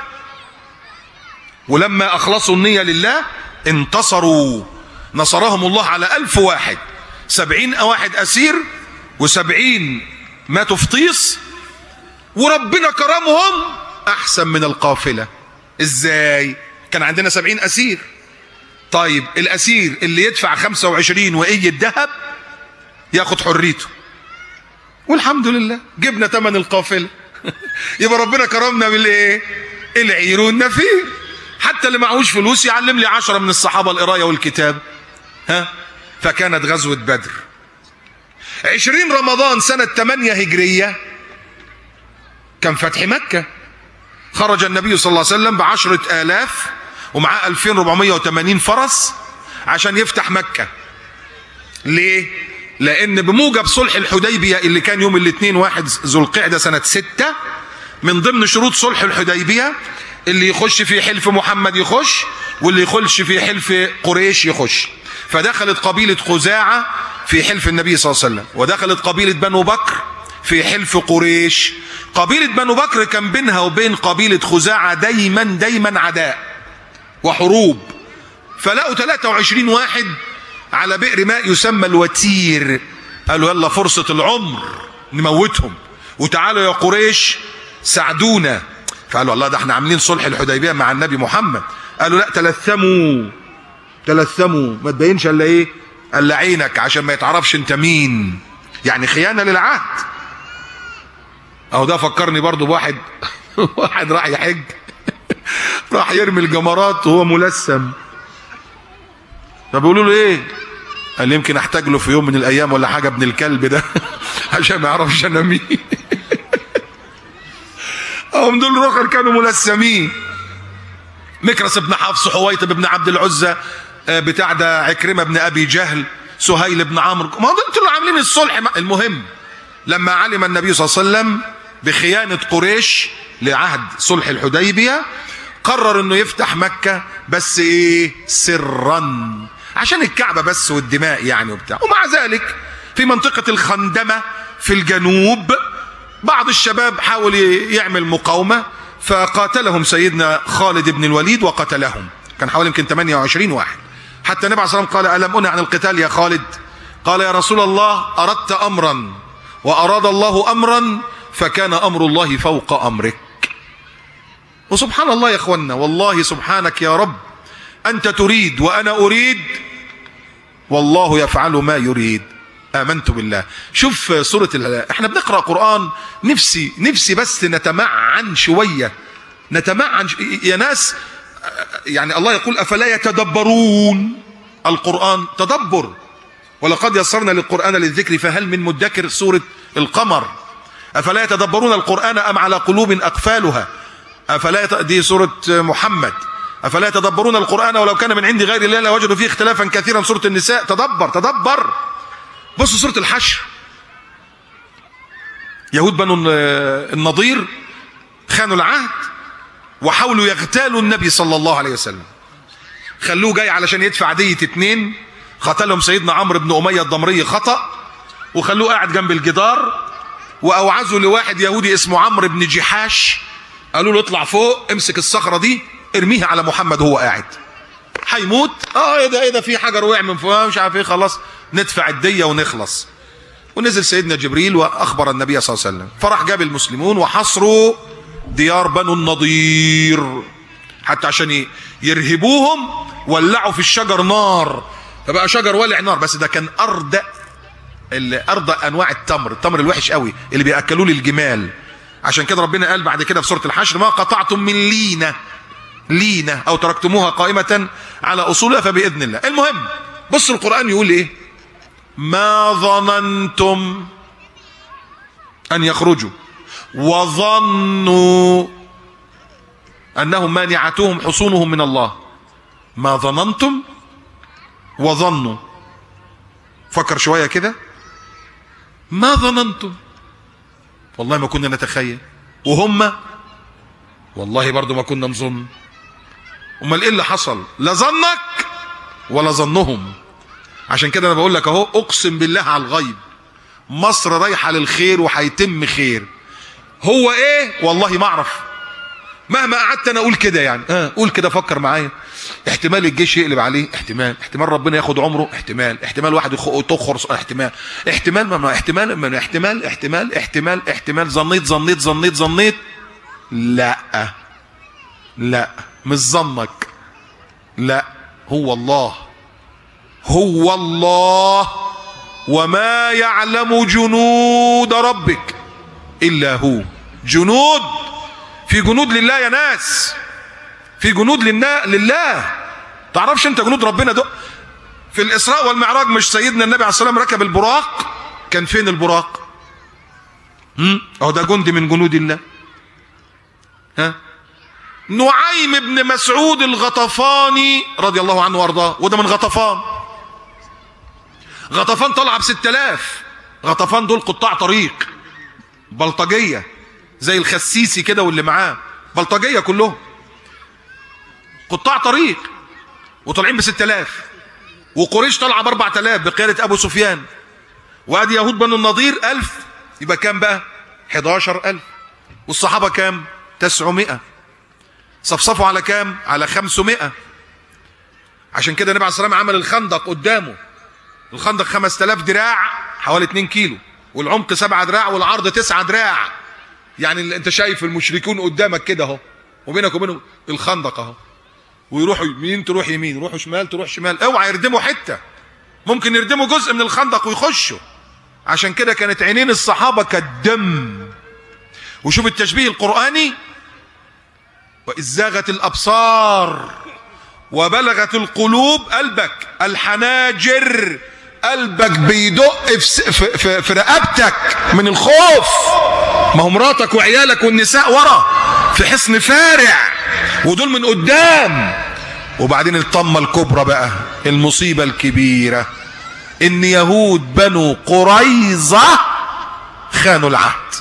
ولما اخلصوا النيه لله انتصروا، نصرهم الله على 1000 واحد، 70 واحد اسير و70 ماتوا في طيس، وربنا كرمهم احسن من القافله. ازاي؟ كان عندنا 70 اسير، طيب الاسير اللي يدفع 25 وقية ذهب ياخد حريته، والحمد لله جبنا ثمن القافله. يبقى ربنا كرمنا بالايه؟ العير والنفير. حتى اللي معهوش فلوس يعلم لي 10 من الصحابه القرايه والكتاب. فكانت غزوه بدر 20 رمضان سنه 8 هجريه، كان فتح مكه. خرج النبي صلى الله عليه وسلم ب10,000 ومعاه 2480 فرس عشان يفتح مكة. ليه؟ لأن بموجب صلح الحديبية اللي كان يوم الاثنين 1 ذو القعدة سنة 6، من ضمن شروط صلح الحديبية اللي يخش في حلف محمد يخش، واللي يخش في حلف قريش يخش. فدخلت قبيلة خزاعة في حلف النبي صلى الله عليه وسلم، ودخلت قبيلة بنو بكر في حلف قريش. قبيلة بنو بكر كان بينها وبين قبيلة خزاعة دايما عداء وحروب، فلقوا 23 واحد على بئر ماء يسمى الوتير، قالوا يلا فرصة العمر نموتهم، وتعالوا يا قريش ساعدونا. فقالوا الله ده احنا عاملين صلح الحديبية مع النبي محمد. قالوا لا، تلثموا ما تبينش الا ايه؟ الا عينك عشان ما يتعرفش انت مين، يعني خيانة للعهد. اهو ده فكرني برضو بواحد واحد راح يحج، راح يرمي الجمرات وهو ملثم، فبيقولوا له ايه؟ قال لي يمكن احتاج له في يوم من الايام ولا حاجه ابن الكلب ده عشان ما يعرفش انا مين. هم دول رخر كانوا ملثمين. مكرس بن حفص، حويطب بن عبد العزى، بتاع ده عكرمه بن ابي جهل، سهيل بن عمرو، ما دول اللي عاملين الصلح. المهم لما علم النبي صلى الله عليه وسلم بخيانه قريش لعهد صلح الحديبيه، قرر انه يفتح مكة، بس ايه؟ سرا، عشان الكعبة بس والدماء يعني وبتاع. ومع ذلك في منطقة الخندمة في الجنوب بعض الشباب حاول يعمل مقاومة، فقاتلهم سيدنا خالد بن الوليد وقتلهم. كان حوالي يمكن 28 واحد. حتى النبي عليه الصلاة والسلام قال ألم أنه عن القتال يا خالد؟ قال يا رسول الله أردت أمرا وأراد الله أمرا فكان أمر الله فوق أمرك. وسبحان الله يا اخوانا، والله سبحانك يا رب، أنت تريد وأنا أريد، والله يفعل ما يريد. آمنت بالله. شوف سورة احنا بنقرأ قرآن، نفسي بس نتمعن شوية، نتمعن يا ناس. يعني الله يقول أفلا يتدبرون القرآن؟ تدبر. ولقد يسرنا للقرآن للذكر فهل من مدكر. سورة القمر. أفلا يتدبرون القرآن أم على قلوب أقفالها. دي سورة محمد. أفلا يتدبرون القرآن ولو كان من عند غير الله لوجدوا فيه اختلافا كثيرا. سورة النساء. تدبر. بصوا سورة الحشر. يهود بنو النضير خانوا العهد وحاولوا يغتالوا النبي صلى الله عليه وسلم. خلوه جاي علشان يدفع دية 2. قتلهم سيدنا عمرو بن أمية الضمري خطأ، وخلوه قاعد جنب الجدار، وأوعزوا لواحد يهودي اسمه عمرو بن جحاش، قالوا له اطلع فوق امسك الصخرة دي ارميها على محمد وهو قاعد هيموت. ايه ده في حجر وقع من فوق مش عارف ايه، خلاص ندفع الدية ونخلص. ونزل سيدنا جبريل واخبر النبي صلى الله عليه وسلم، فراح جاب المسلمون وحصروا ديار بنو النضير حتى عشان يرهبوهم. ولعوا في الشجر نار، فبقى شجر ولع نار. بس ده كان ارضى انواع التمر الوحش قوي اللي بياكلوه للجمال. عشان كده ربنا قال بعد كده في سورة الحشر ما قطعتم من لينة او تركتموها قائمة على اصولها فباذن الله. المهم بص القرآن يقول ايه؟ ما ظننتم ان يخرجوا وظنوا انهم مانعتهم حصونهم من الله. ما ظننتم وظنوا. فكر شوية كده. ما ظننتم، والله ما كنا نتخيل، وهم والله برضو ما كنا نظن. امال ايه اللي حصل؟ لا ظنك ولا ظنهم. عشان كده انا بقول لك اهو، اقسم بالله على الغيب مصر رايحه للخير وهيتم خير. هو ايه؟ والله ما اعرف. مهما قعدت انا اقول كده يعني قول كده، فكر معايا. احتمال الجيش يقلب عليه، احتمال ربنا ياخد عمره، احتمال واحد تخرص، احتمال ظنيت. لا مش ظنك، لا هو الله وما يعلم جنود ربك إلا هو. جنود، في جنود لله يا ناس، في جنود لله. تعرفش انت جنود ربنا ده؟ في الإسراء والمعراج مش سيدنا النبي عليه الصلاة والسلام ركب البراق؟ كان فين البراق؟ اهو ده جندي من جنود الله. نعيم بن مسعود الغطفاني رضي الله عنه وارضاه، وده من غطفان طلع ب6000. غطفان دول قطاع طريق، بلطجية زي الخسيسي كده واللي معاه، بلطجية كلهم قطاع طريق، وطالعين ب6000. وقريش طالعه ب4000 بقيادة أبو سفيان. وادي يهود بنو النضير 1000، يبقى كام بقى؟ 11000. والصحابة كام؟ 900. صفصفوا على كام؟ على 500. عشان كده النبي عليه الصلاة والسلام عمل الخندق قدامه. الخندق 5000 دراع، حوالي 2 كيلو، والعمق 7 دراع والعرض 9 دراع. يعني انت شايف المشركون قدامك كده اهو، وبينك وبينهم الخندق اهو. ويروحوا يمين تروح يمين، يروحوا شمال تروح شمال. اوعى يردموا حته، ممكن يردموا جزء من الخندق ويخشوا. عشان كده كانت عينين الصحابه كالدم. وشوف التشبيه القرآني، وإذ زاغت الأبصار وبلغت القلوب قلبك الحناجر. قلبك بيدق في رقبتك من الخوف. ما هو مراتك وعيالك والنساء ورا في حصن فارع، ودول من قدام. وبعدين الطمة الكبرى بقى، المصيبة الكبيرة، ان يهود بنو قريظة خانوا العهد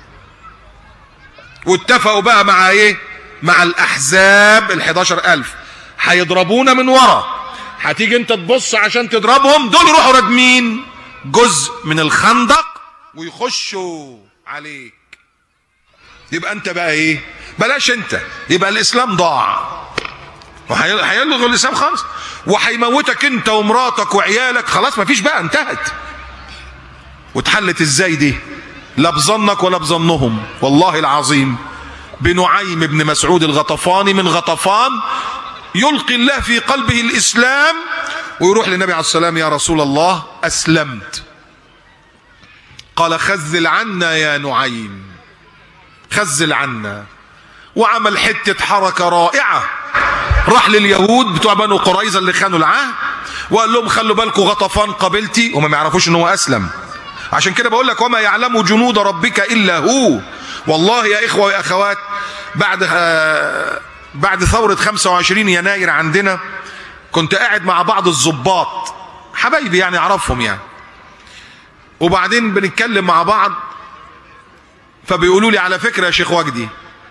واتفقوا بقى مع ايه؟ مع الاحزاب 11000. هيضربونا من ورا، هتيجي انت تبص عشان تضربهم، دول يروحوا راجمين جزء من الخندق ويخشوا عليك. يبقى انت بقى ايه؟ بلاش انت، يبقى الاسلام ضاع وهيلغوا الاسلام خالص. وهيموتك انت ومراتك وعيالك، خلاص مفيش بقى، انتهت. واتحلت ازاي دي؟ لا بظنك ولا بظنهم، والله العظيم بنعيم بن مسعود الغطفاني من غطفان يلقي الله في قلبه الإسلام، ويروح للنبي عليه السلام: يا رسول الله أسلمت. قال: خذل عنا يا نعيم، خذل عنا. وعمل حتة حركة رائعة، راح لليهود بتوع بنو قريظة اللي خانوا العهد وقال لهم: خلوا بالكم غطفان قبيلتي، وما يعرفوش ان هو أسلم. عشان كده بقول لك: وما يعلم جنود ربك إلا هو. والله يا إخوة ويا أخوات، بعد ثورة 25 يناير عندنا كنت قاعد مع بعض الضباط حبايبي يعني أعرفهم يعني، وبعدين بنتكلم مع بعض، فبيقولوا لي: على فكرة يا شيخ وجدي،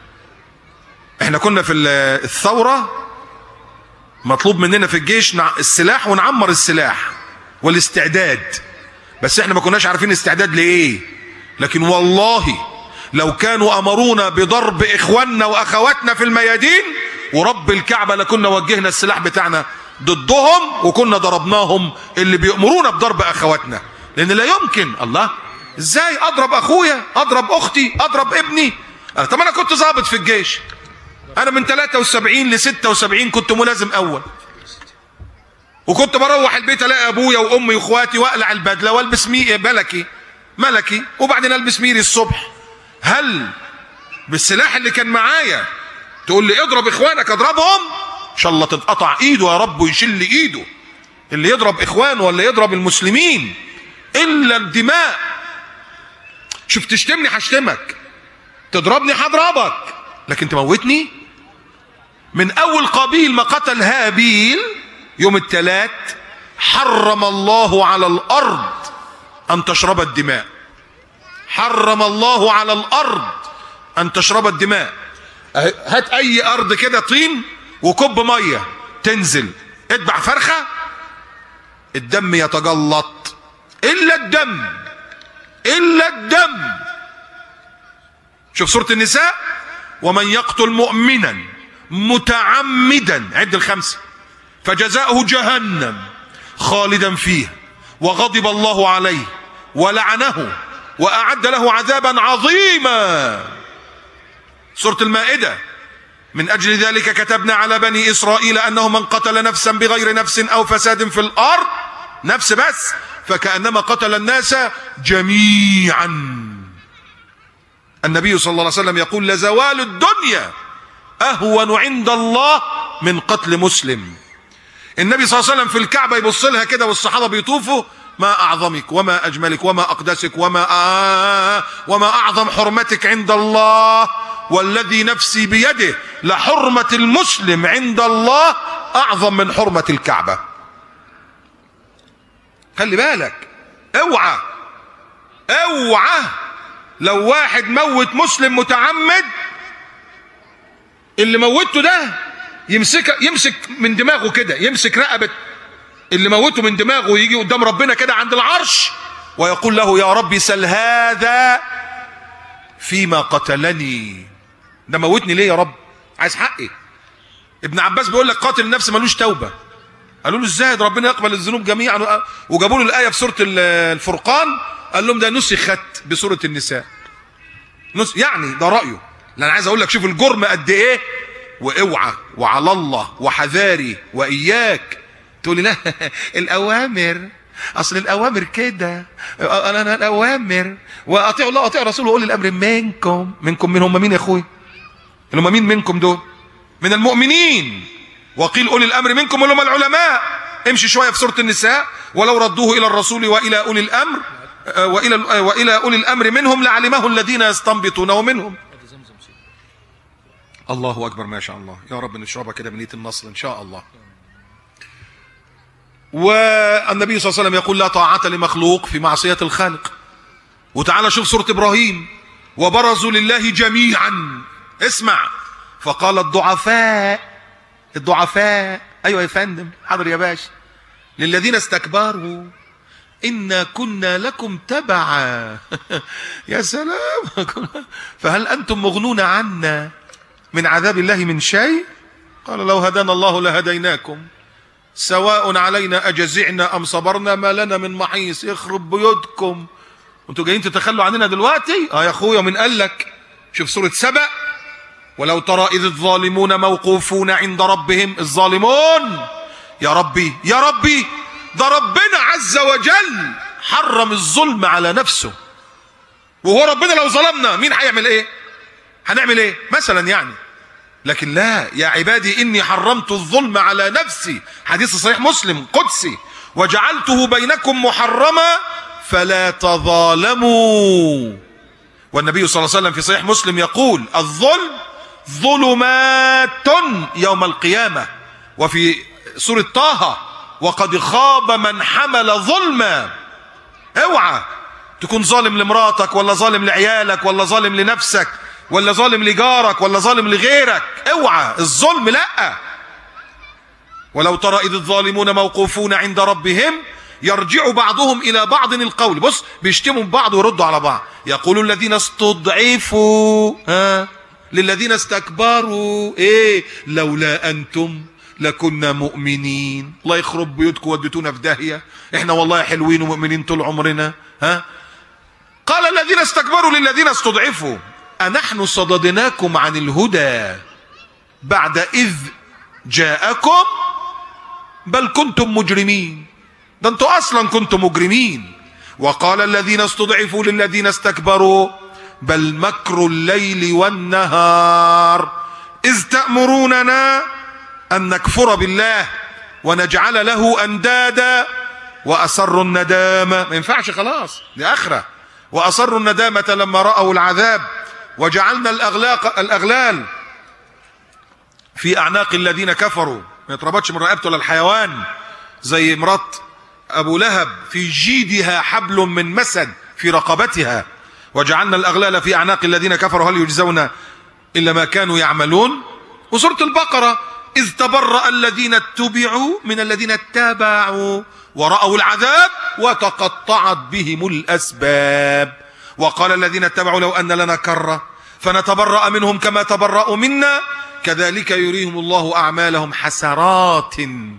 احنا كنا في الثورة مطلوب مننا في الجيش السلاح ونعمر السلاح والاستعداد، بس احنا ما كناش عارفين استعداد لإيه، لكن والله لو كانوا أمرونا بضرب إخواننا وأخواتنا في الميادين ورب الكعبة لكنا وجهنا السلاح بتاعنا ضدهم وكنا ضربناهم اللي بيأمرونا بضرب أخواتنا، لأن لا يمكن. الله، إزاي أضرب أخويا، أضرب أختي، أضرب ابني؟ طب أنا كنت ضابط في الجيش، أنا من 73 ل 76 كنت ملازم أول، وكنت بروح البيت ألاقي أبويا وأمي وإخواتي وأقلع البدلة وألبس ملكي وبعدين ألبس ميري الصبح. هل بالسلاح اللي كان معايا تقول لي اضرب إخوانك أضربهم؟ إن شاء الله تتقطع إيده يا رب ويشل إيده اللي يضرب إخوانه ولا يضرب المسلمين، إلا الدماء. شوف، تشتمني هشتمك، تضربني هضربك، لكن تموتني؟ من أول قابيل ما قتل هابيل يوم الثلاث حرم الله على الأرض أن تشرب الدماء، حرم الله على الأرض أن تشرب الدماء. هات أي أرض كده طين وكب مية تنزل، اتبع فرخة الدم يتجلط، إلا الدم، إلا الدم. شوف سورة النساء: ومن يقتل مؤمنا متعمدا، عد الخمسة، فجزاؤه جهنم خالدا فيها وغضب الله عليه ولعنه وأعد له عذابا عظيما. سورة المائدة: من أجل ذلك كتبنا على بني إسرائيل أنه من قتل نفسا بغير نفس أو فساد في الأرض، نفس بس، فكأنما قتل الناس جميعا. النبي صلى الله عليه وسلم يقول: لزوال الدنيا أهون عند الله من قتل مسلم. النبي صلى الله عليه وسلم في الكعبة يبص لها كده والصحابة بيطوفوا: ما أعظمك وما أجملك وما أقدسك وما أعظم حرمتك عند الله، والذي نفسي بيده لحرمة المسلم عند الله أعظم من حرمة الكعبة. خلي بالك، اوعى لو واحد موت مسلم متعمد، اللي موته ده يمسك من دماغه كده، يمسك رقبة اللي موته من دماغه ويجي قدام ربنا كده عند العرش ويقول له: يا رب سل هذا فيما قتلني، ده موتني ليه يا رب؟ عايز حقي. ابن عباس بيقول لك: قاتل النفس ملوش توبة. قالوا له: ازاي ده ربنا يقبل الذنوب جميعا؟ وجابوا له الآية في سورة الفرقان، قال لهم: ده نسخت بسورة النساء. يعني ده رأيه. لأن عايز اقول لك شوف الجرم قد ايه. واوعى وعلى الله وحذاري وإياك تقول لي: لا الأوامر، أصل الأوامر كده، أنا الأوامر، وأطيعوا الله وأطيعوا الرسول وأولي الأمر منكم من هم مين يا أخوي؟ اللي هم مين منكم دول؟ من المؤمنين. وقيل أولي الأمر منكم اللي هم العلماء. امشي شوية في سورة النساء: ولو ردوه إلى الرسول وإلى أولي الأمر وإلى أولي الأمر منهم لعلمه الذين يستنبطونه منهم. الله أكبر، ما شاء الله. يا رب نشربها كده بنية النصر إن شاء الله. والنبي صلى الله عليه وسلم يقول: لا طاعة لمخلوق في معصية الخالق. وتعالى شوف سورة إبراهيم: وبرزوا لله جميعا، اسمع، فقال الضعفاء، أيوة يا فندم، حاضر يا باشا، للذين استكبروا إنا كنا لكم تبعا. يا سلام. فهل أنتم مغنون عنا من عذاب الله من شيء؟ قال: لو هدانا الله لهديناكم سواء علينا أجزعنا أم صبرنا ما لنا من محيص. يخرب بيوتكم، انتوا جايين تتخلوا عننا دلوقتي؟ يا اخويا، من قال لك؟ شوف سورة سبأ، ولو ترى إذ الظالمون موقوفون عند ربهم. الظالمون يا ربي يا ربي، ده ربنا عز وجل حرم الظلم على نفسه، وهو ربنا لو ظلمنا مين هيعمل ايه؟ هنعمل ايه مثلا يعني؟ لكن لا، يا عبادي إني حرمت الظلم على نفسي، حديث صحيح مسلم قدسي، وجعلته بينكم محرما فلا تظالموا. والنبي صلى الله عليه وسلم في صحيح مسلم يقول: الظلم ظلمات يوم القيامة. وفي سورة طه: وقد خاب من حمل ظلما. اوعى تكون ظالم لمراتك، ولا ظالم لعيالك، ولا ظالم لنفسك، ولا ظالم لجارك، ولا ظالم لغيرك. اوعى الظلم، لا. ولو ترى إذ الظالمون موقوفون عند ربهم يرجع بعضهم إلى بعض القول. بص، بيشتموا بعض ويردوا على بعض. يقول الذين استضعفوا للذين استكبروا لولا أنتم لكنا مؤمنين. الله يخرب بيوتكم، وديتونا في داهية، احنا والله حلوين ومؤمنين طول عمرنا. قال الذين استكبروا للذين استضعفوا أنحن صددناكم عن الهدى بعد إذ جاءكم بل كنتم مجرمين. ده انتوا أصلا كنتم مجرمين. وقال الذين استضعفوا للذين استكبروا بل مكر الليل والنهار إذ تأمروننا أن نكفر بالله ونجعل له أندادا وأسروا الندامة. ما ينفعش، خلاص دي آخرة. وأسروا الندامة لما رأوا العذاب وجعلنا الأغلال في أعناق الذين كفروا. ما يتربطش من رقبته للحيوان زي مرات أبو لهب، في جيدها حبل من مسد في رقبتها. وجعلنا الأغلال في أعناق الذين كفروا هل يجزون إلا ما كانوا يعملون. وسورة البقرة: إذ تبرأ الذين اتبعوا من الذين اتبعوا ورأوا العذاب وتقطعت بهم الأسباب. وقال الذين اتبعوا لو أن لنا كرة فنتبرأ منهم كما تبرأوا منا كذلك يريهم الله أعمالهم حسرات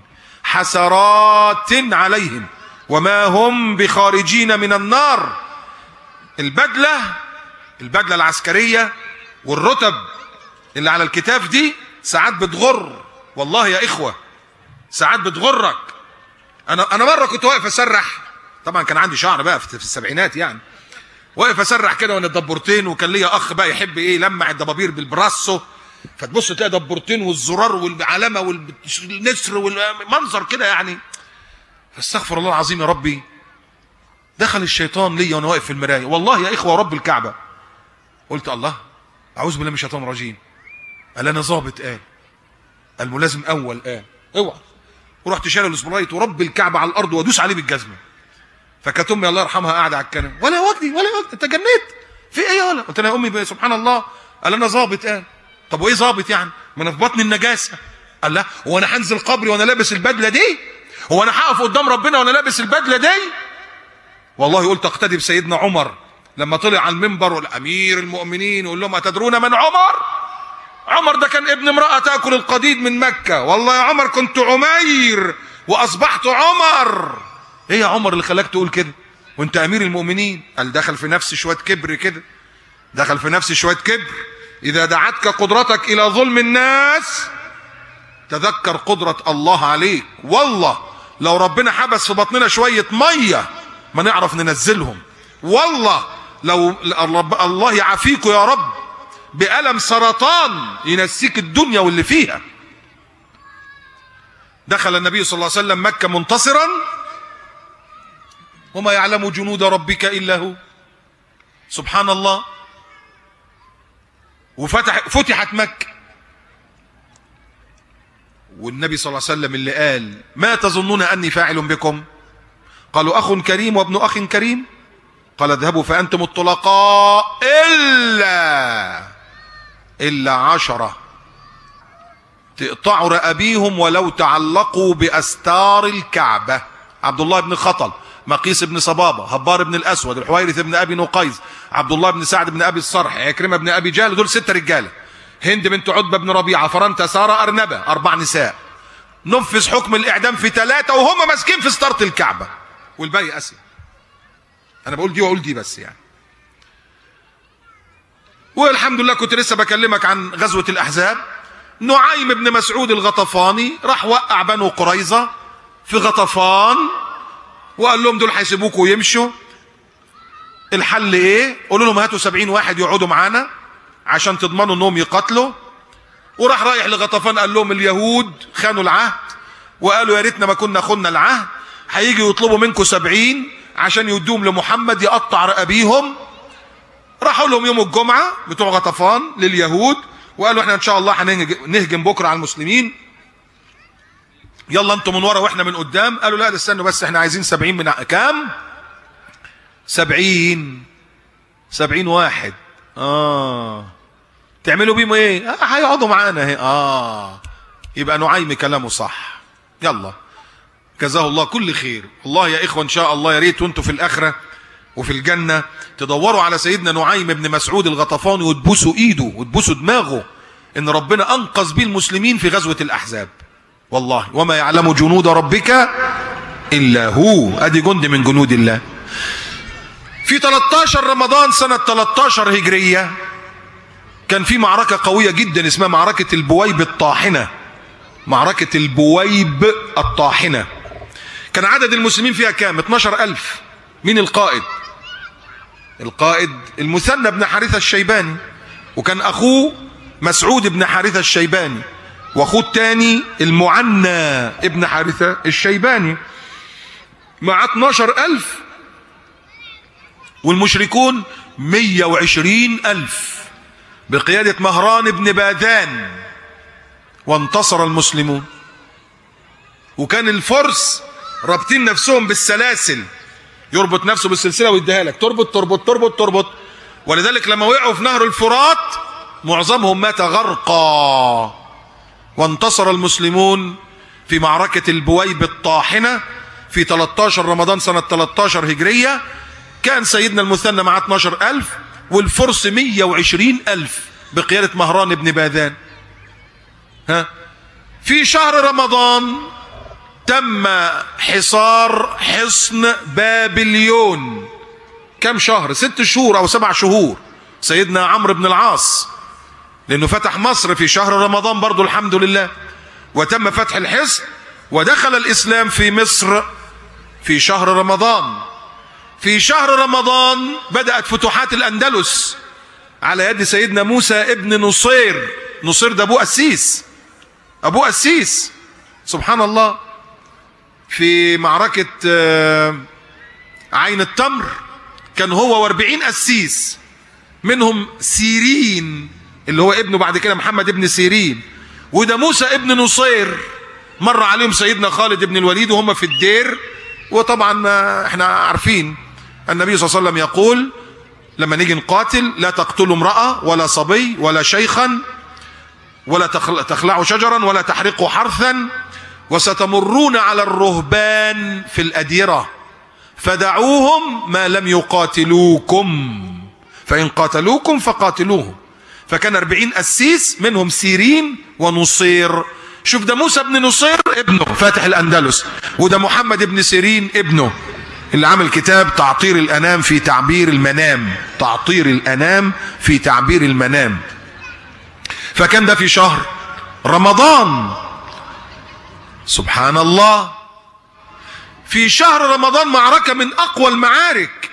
عليهم وما هم بخارجين من النار. البدلة العسكرية والرتب اللي على الكتاف دي ساعات بتغر، والله يا إخوة ساعات بتغرك. أنا مرة كنت واقف أسرح، طبعا كان عندي شعر بقى في السبعينات يعني، واقف أسرح كده وانا الدبورتين، وكان ليا أخ بقى يحب يلمع الدبابير بالبراسو، فتبص تلاقي دبورتين والزرار والعلامة والنسر والمنظر كده يعني. فاستغفر الله العظيم يا ربي، دخل الشيطان ليا وانا واقف في المراية، والله يا إخوة ورب الكعبة قلت الله أعوذ بالله من الشيطان الرجيم. قال أنا ظابط، قال ملازم أول، اوعى. ورحت شايل الاسبرايت ورب الكعبة على الأرض وادوس عليه بالجزمة. فكانت امي الله يرحمها قاعده على الكنبه، ولا وجدي انت جنيت في ايه يا ولا؟ قلت لها يا امي سبحان الله. قال انا ظابط. طب وايه ظابط يعني؟ ما انا في بطن النجاسه. قال لا، هو انا هنزل قبري وانا لابس البدله دي؟ هو انا هقف قدام ربنا وانا لابس البدله دي؟ والله قلت اقتدي بسيدنا عمر لما طلع على المنبر والامير المؤمنين يقول لهم اتدرون من عمر؟ عمر ده كان ابن امراه تاكل القديد من مكه. والله يا عمر كنت عمير واصبحت عمر. ايه يا عمر اللي خلاك تقول كده وانت امير المؤمنين؟ قال دخل في نفسي شويه كبر كده، دخل في نفسي شويه كبر. اذا دعتك قدرتك الى ظلم الناس تذكر قدره الله عليك. والله لو ربنا حبس في بطننا شويه ميه ما نعرف ننزلهم. والله لو الله يعافيكوا يا رب بألم سرطان ينسيك الدنيا واللي فيها. دخل النبي صلى الله عليه وسلم مكة منتصرا وما يعلم جنود ربك إلا هو، سبحان الله. فتحت مكة، والنبي صلى الله عليه وسلم اللي قال ما تظنون أني فاعل بكم؟ قالوا أخ كريم وابن أخ كريم. قال اذهبوا فأنتم الطلقاء إلا 10 تقطعوا رقابيهم ولو تعلقوا بأستار الكعبة. عبد الله بن خطل، مقيس بن صبابة، هبار بن الأسود، الحويرث بن أبي نقيز، عبد الله بن سعد بن أبي الصرح، عكرمة بن أبي جهل، دول 6 رجالة. هند بنت عتبة بن ربيعة، فرنتا، سارة، أرنبة، 4 نساء. نفذ حكم الاعدام في 3 وهم ماسكين في ستارة الكعبة والباقي اسيا. انا بقول دي واقول دي بس يعني. والحمد لله كنت لسه بكلمك عن غزوة الاحزاب. نعيم بن مسعود الغطفاني راح وقع بنو قريظة في غطفان وقال لهم دول هيسيبوكوا ويمشوا. الحل ايه؟ قولوا لهم هاتوا 70 واحد يقعدوا معانا عشان تضمنوا انهم يقاتلوا. وراح رايح لغطفان قال لهم اليهود خانوا العهد وقالوا يا ريتنا ما كنا خنا العهد، هيجي يطلبوا منكم 70 عشان يدوهم لمحمد يقطع رقابيهم. راحوا لهم يوم الجمعة بتوع غطفان لليهود وقالوا احنا ان شاء الله هنهجم بكره على المسلمين، يلا انتم من ورا واحنا من قدام. قالوا لا استنوا بس احنا عايزين 70 من كام؟ 70 واحد. تعملوا بيهم ايه؟ هيقعدوا معانا اهي. يبقى نعيم كلامه صح. يلا جزاه الله كل خير. والله يا اخوه ان شاء الله يا ريت وانتم في الاخره وفي الجنه تدوروا على سيدنا نعيم بن مسعود الغطفاني وتبوسوا ايده وتبوسوا دماغه ان ربنا انقذ بيه المسلمين في غزوه الاحزاب. والله وما يعلم جنود ربك الا هو. ادي جند من جنود الله. في 13 رمضان سنه 13 هجريه كان في معركة قوية جدا اسمها معركة البويب الطاحنة. معركة البويب الطاحنة كان عدد المسلمين فيها كام؟ 12,000. مين القائد؟ القائد المثنى بن حارثة الشيباني، وكان أخوه مسعود بن حارثة الشيباني، وأخوه الثاني المعنى ابن حارثة الشيباني، مع 12,000 والمشركون 120,000 بقيادة مهران بن باذان. وانتصر المسلمون. وكان الفرس رابطين نفسهم بالسلاسل، يربط نفسه بالسلسلة ويديها لك تربط تربط تربط تربط. ولذلك لما وقعوا في نهر الفرات معظمهم مات غرقا. وانتصر المسلمون في معركة البويب الطاحنة في 13 رمضان سنة 13 هجرية. كان سيدنا المثنى مع 12,000 والفرس 120,000 بقيادة مهران بن باذان. في شهر رمضان تم حصار حصن بابليون. كم شهر؟ 6 شهور أو 7 شهور. سيدنا عمرو بن العاص لأنه فتح مصر في شهر رمضان برضو الحمد لله، وتم فتح الحصن ودخل الإسلام في مصر في شهر رمضان. في شهر رمضان بدأت فتوحات الأندلس على يد سيدنا موسى ابن نصير. نصير ده أبو أسيس سبحان الله. في معركة عين التمر كان هو و40 أسيس، منهم سيرين اللي هو ابنه بعد كده محمد ابن سيرين، وده موسى ابن نصير. مر عليهم سيدنا خالد بن الوليد وهم في الدير. وطبعا احنا عارفين النبي صلى الله عليه وسلم يقول لما نيجي نقاتل لا تقتلوا امرأة ولا صبي ولا شيخا ولا تخلعوا شجرا ولا تحرقوا حرثا، وستمرون على الرهبان في الأديرة فدعوهم ما لم يقاتلوكم فإن قاتلوكم فقاتلوهم. فكان 40 أسيس منهم سيرين ونصير. شوف ده موسى بن نصير ابنه فاتح الأندلس، وده محمد بن سيرين ابنه اللي عمل كتاب تعطير الأنام في تعبير المنام. تعطير الأنام في تعبير المنام. فكان ده في شهر رمضان. سبحان الله. في شهر رمضان معركة من أقوى المعارك،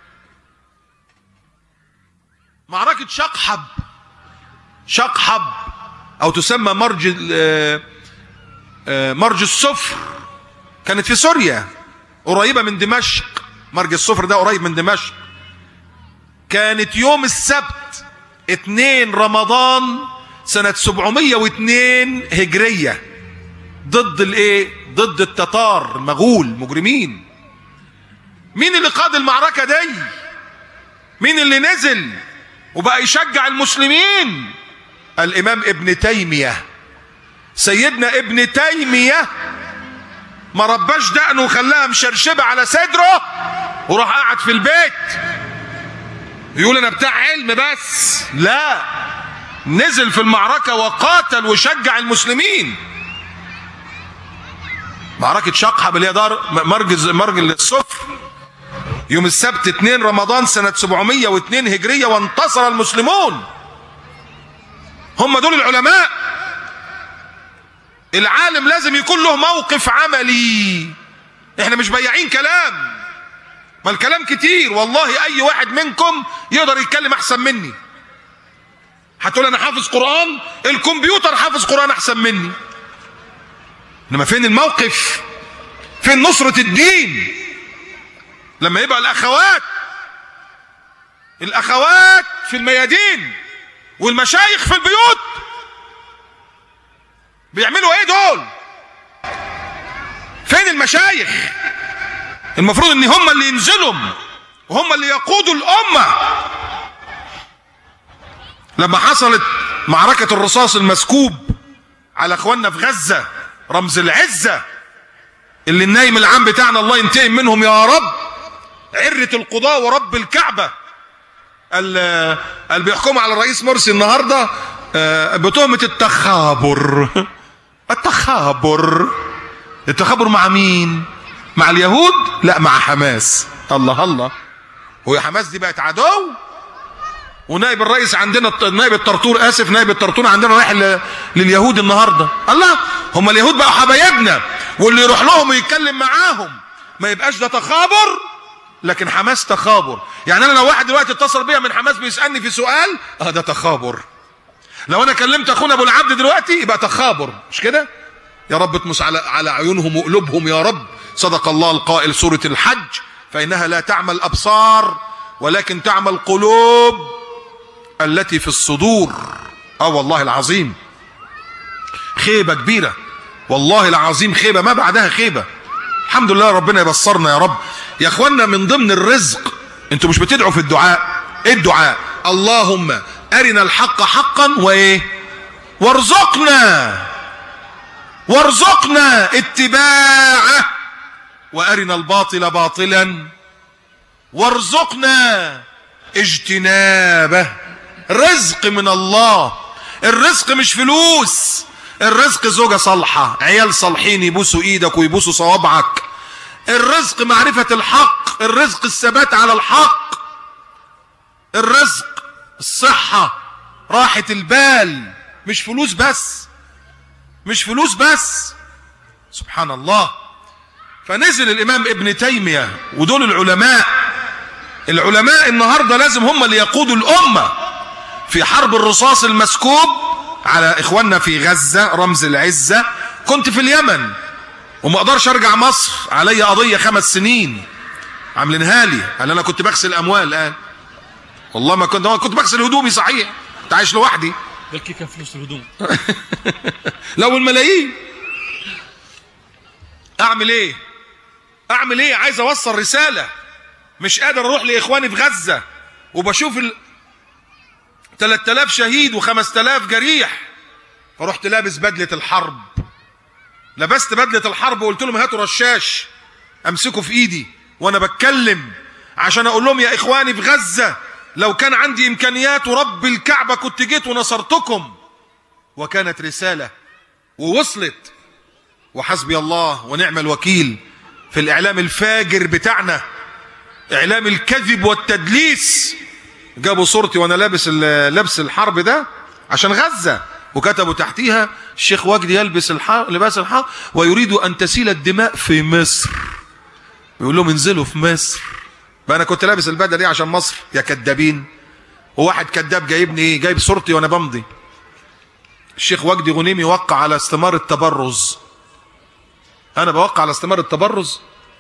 معركة شقحب أو تسمى مرج الصفر. كانت في سوريا قريبة من دمشق. مرج الصفر ده قريب من دمشق. كانت يوم السبت 2 رمضان سنة 702 هجرية. ضد الايه؟ ضد التتار المغول مجرمين. مين اللي قاد المعركة دي؟ مين اللي نزل وبقى يشجع المسلمين؟ الإمام ابن تيمية. سيدنا ابن تيمية ما رباش دقنه وخلاها مشرشبة على صدره وراح قاعد في البيت يقول انا بتاع علم بس. لا، نزل في المعركة وقاتل وشجع المسلمين. معركة شقحب اللي هي دار مرج الصفر يوم السبت 2 رمضان سنة 702 هجرية، وانتصر المسلمون. هم دول العلماء. العالم لازم يكون له موقف عملي. احنا مش بياعين كلام، ما الكلام كتير والله. اي واحد منكم يقدر يتكلم احسن مني. هتقول انا حافظ قرآن، الكمبيوتر حافظ قرآن احسن مني. انما فين الموقف؟ فين نصرة الدين؟ لما يبقى الاخوات في الميادين والمشايخ في البيوت بيعملوا ايه دول؟ فين المشايخ؟ المفروض ان هم اللي ينزلوا وهم اللي يقودوا الامه. لما حصلت معركة الرصاص المسكوب على اخواننا في غزة، رمز العزة اللي النايم العام بتاعنا الله ينتقم منهم يا رب، عرة القضاء ورب الكعبة اللي بيحكموا على الرئيس مرسي النهاردة بتهمة التخابر. التخابر مع مين؟ مع اليهود؟ لا، مع حماس. الله الله، هو حماس دي بقت عدو؟ ونائب الرئيس عندنا، نائب الطرطور عندنا رايح لليهود النهارده. الله، هم اليهود بقوا حبايبنا، واللي يروح لهم ويتكلم معاهم ما يبقاش ده تخابر، لكن حماس تخابر. يعني انا لو واحد دلوقتي اتصل بيا من حماس بيسالني في سؤال، ده تخابر. لو انا كلمت اخونا ابو العبد دلوقتي يبقى تخابر، مش كده؟ يا رب تمس على عيونهم وقلوبهم يا رب. صدق الله القائل سورة الحج: فإنها لا تعمى الأبصار ولكن تعمى القلوب التي في الصدور. والله العظيم خيبة كبيرة، والله العظيم خيبة ما بعدها خيبة. الحمد لله ربنا يبصرنا يا رب. يا اخوانا من ضمن الرزق، انتوا مش بتدعوا في الدعاء؟ ايه الدعاء؟ اللهم أرنا الحق حقا وارزقنا اتباعه، وأرنا الباطل باطلا وارزقنا اجتنابه. رزق من الله. الرزق مش فلوس، الرزق زوجة صالحة، عيال صالحين يبوسوا ايدك ويبوسوا صوابعك. الرزق معرفة الحق، الرزق الثبات على الحق، الرزق الصحة، راحة البال، مش فلوس بس. سبحان الله. فنزل الإمام ابن تيمية، ودول العلماء النهاردة لازم هم اللي يقودوا الأمة في حرب الرصاص المسكوب على إخواننا في غزة، رمز العزة. كنت في اليمن وما أقدرش أرجع مصر، علي قضية 5 سنين عاملينها لي. قال أنا كنت بغسل أموال. قال والله ما كنت بغسل هدومي. صحيح كنت عايش لوحدي. بلكي كان فلوس الهدوم. لو الملايين. أعمل إيه؟ عايز أوصل رسالة. مش قادر أروح لإخواني في غزة وبشوف 3000 شهيد و5000 جريح. فرحت لابس بدلة الحرب، لبست بدلة الحرب وقلت لهم هاتوا رشاش أمسكه في إيدي وأنا بتكلم، عشان أقول لهم يا إخواني في غزة لو كان عندي إمكانيات ورب الكعبة كنت جيت ونصرتكم. وكانت رسالة ووصلت. وحسبي الله ونعم الوكيل في الإعلام الفاجر بتاعنا، إعلام الكذب والتدليس. جابوا صورتي وأنا لابس الحرب ده عشان غزة، وكتبوا تحتيها الشيخ وجدي يلبس لباس الحرب ويريد أن تسيل الدماء في مصر. بيقول لهم انزلوا في مصر. بقى أنا كنت لابس البدلة دي عشان مصر يا كدابين. وواحد كداب جايبني جايب صورتي وأنا بمضي. الشيخ وجدي غنيمي وقع على استمار التبرز. أنا بوقع على استمار التبرز؟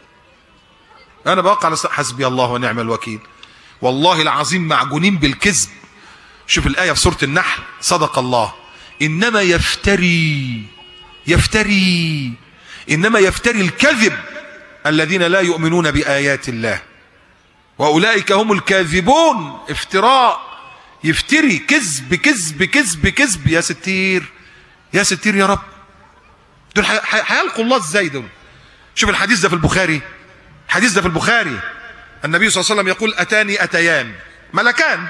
حسبي الله ونعم الوكيل. والله العظيم معجونين بالكذب. شوف الآية في سورة النحل: صدق الله. إنما يفتري الكذب الذين لا يؤمنون بآيات الله، وأولئك هم الكاذبون. افتراء، يفتري، كذب كذب كذب كذب. يا ستير يا رب. دول هيلقوا الله ازاي دول؟ شوف الحديث ده في البخاري. النبي صلى الله عليه وسلم يقول: أتاني أتيان ملكان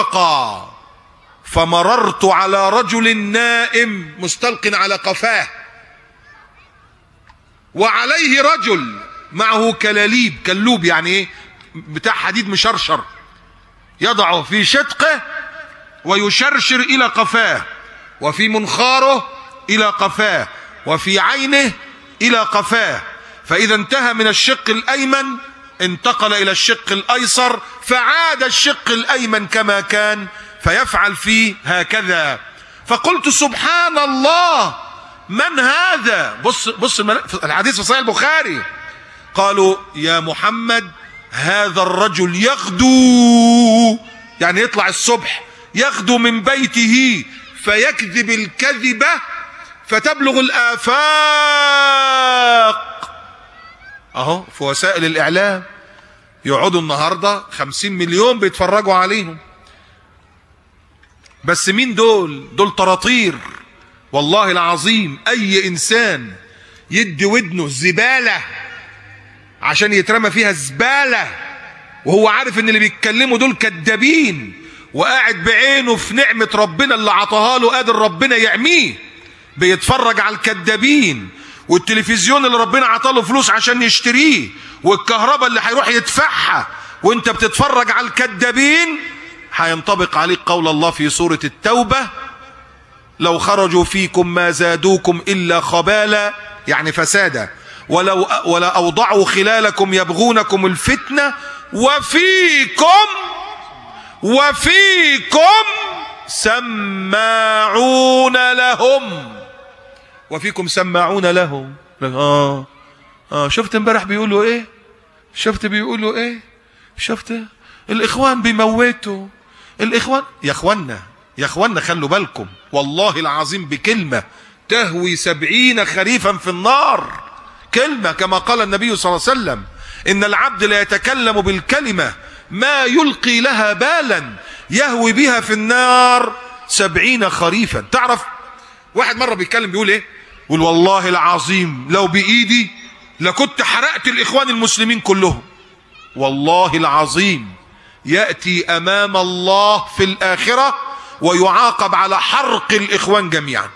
فانطلقا فمررت على رجل نائم مستلق على قفاه وعليه رجل معه كلاليب، كلوب يعني ايه؟ بتاع حديد مشرشر، يضعه في شدقه ويشرشر الى قفاه، وفي منخاره الى قفاه، وفي عينه الى قفاه، فاذا انتهى من الشق الايمن انتقل الى الشق الايسر، فعاد الشق الايمن كما كان، فيفعل فيه هكذا. فقلت سبحان الله، من هذا؟ بص الحديث في صحيح البخاري. قالوا يا محمد هذا الرجل يغدو، يعني يطلع الصبح، يغدو من بيته فيكذب الكذبة فتبلغ الآفاق. اهو في وسائل الإعلام يقعدوا النهاردة 50 مليون بيتفرجوا عليهم. بس مين دول؟ دول طراطير والله العظيم. اي انسان يدي ودنه زبالة عشان يترمى فيها زبالة وهو عارف ان اللي بيتكلموا دول كدابين، وقاعد بعينه في نعمة ربنا اللي عطاها له، قادر ربنا يعميه، بيتفرج على الكدابين، والتلفزيون اللي ربنا عطاله فلوس عشان يشتريه، والكهرباء اللي هيروح يدفعها وانت بتتفرج على الكدابين، هينطبق عليك قول الله في سورة التوبة: لو خرجوا فيكم ما زادوكم إلا خبالا، يعني فسادا، ولا أوضعوا خلالكم يبغونكم الفتنة وفيكم سماعون لهم. وفيكم سماعون لهم. شفت امبارح بيقولوا ايه؟ شفت الاخوان بيموتوا الاخوان. يا اخوانا خلوا بالكم، والله العظيم بكلمة تهوي 70 خريفا في النار. كلمة كما قال النبي صلى الله عليه وسلم: إن العبد لا يتكلم بالكلمة ما يلقي لها بالا يهوي بها في النار 70 خريفا. تعرف واحد مرة بيتكلم بيقول ايه؟ يقول والله العظيم لو بإيدي لكنت حرقت الإخوان المسلمين كلهم. والله العظيم يأتي أمام الله في الآخرة ويعاقب على حرق الإخوان جميعا.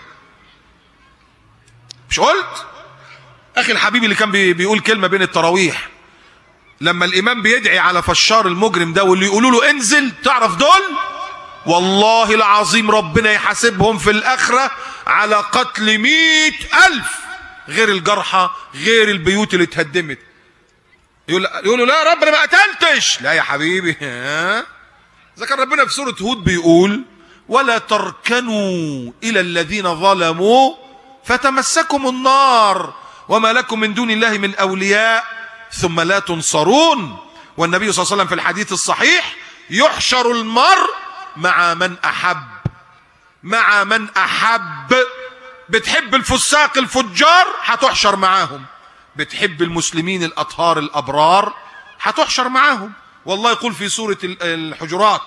مش قلت أخي الحبيب اللي كان بيقول كلمة بين التراويح لما الإمام بيدعي على فشار المجرم ده واللي يقولوا له انزل، تعرف دول والله العظيم ربنا يحاسبهم في الآخرة على قتل 100,000 غير الجرحى غير البيوت اللي اتهدمت. يقولوا لا يا رب انا ما قتلتش. لا يا حبيبي، اذا كان ربنا في سورة هود بيقول: ولا تركنوا الى الذين ظلموا فتمسكم النار وما لكم من دون الله من اولياء ثم لا تنصرون. والنبي صلى الله عليه وسلم في الحديث الصحيح: يحشر المرء مع من احب. بتحب الفساق الفجار هتحشر معاهم، بتحب المسلمين الأطهار الأبرار هتحشر معاهم. والله يقول في سورة الحجرات: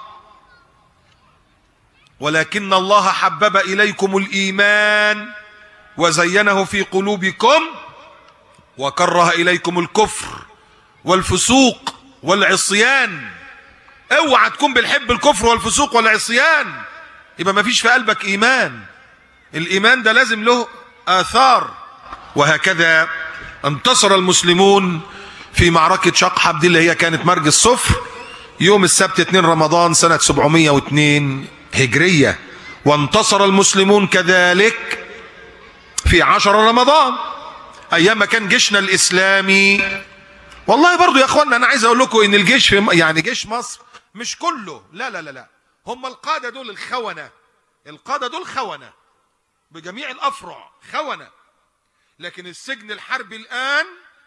ولكن الله حبب إليكم الإيمان وزينه في قلوبكم وكره إليكم الكفر والفسوق والعصيان. اوعى تكون بتحب الكفر والفسوق والعصيان يبقى ما فيش في قلبك إيمان. الإيمان ده لازم له آثار. وهكذا انتصر المسلمون في معركة شقحب دي اللي هي كانت مرج الصفر يوم السبت 2 رمضان سنة 702 هجرية. وانتصر المسلمون كذلك في 10 رمضان ايام ما كان جيشنا الاسلامي. والله برضو يا اخوانا انا عايز اقول لكم ان الجيش يعني جيش مصر مش كله، لا هم القادة دول الخونة، القادة دول خونة بجميع الافرع، خونة. لكن السجن الحربي الآن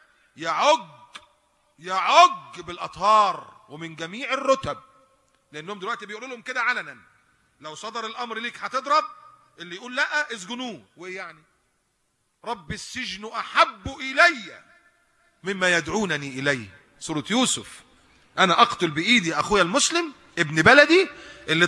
يعج بالأطهار ومن جميع الرتب، لأنهم دلوقتي بيقولوا لهم كده علنا: لو صدر الأمر ليك هتضرب، اللي يقول لا اسجنوه. وإيه يعني؟ رب السجن أحب إلي مما يدعونني إليه. سورة يوسف: أنا أقتل بإيدي أخويا المسلم ابن بلدي اللي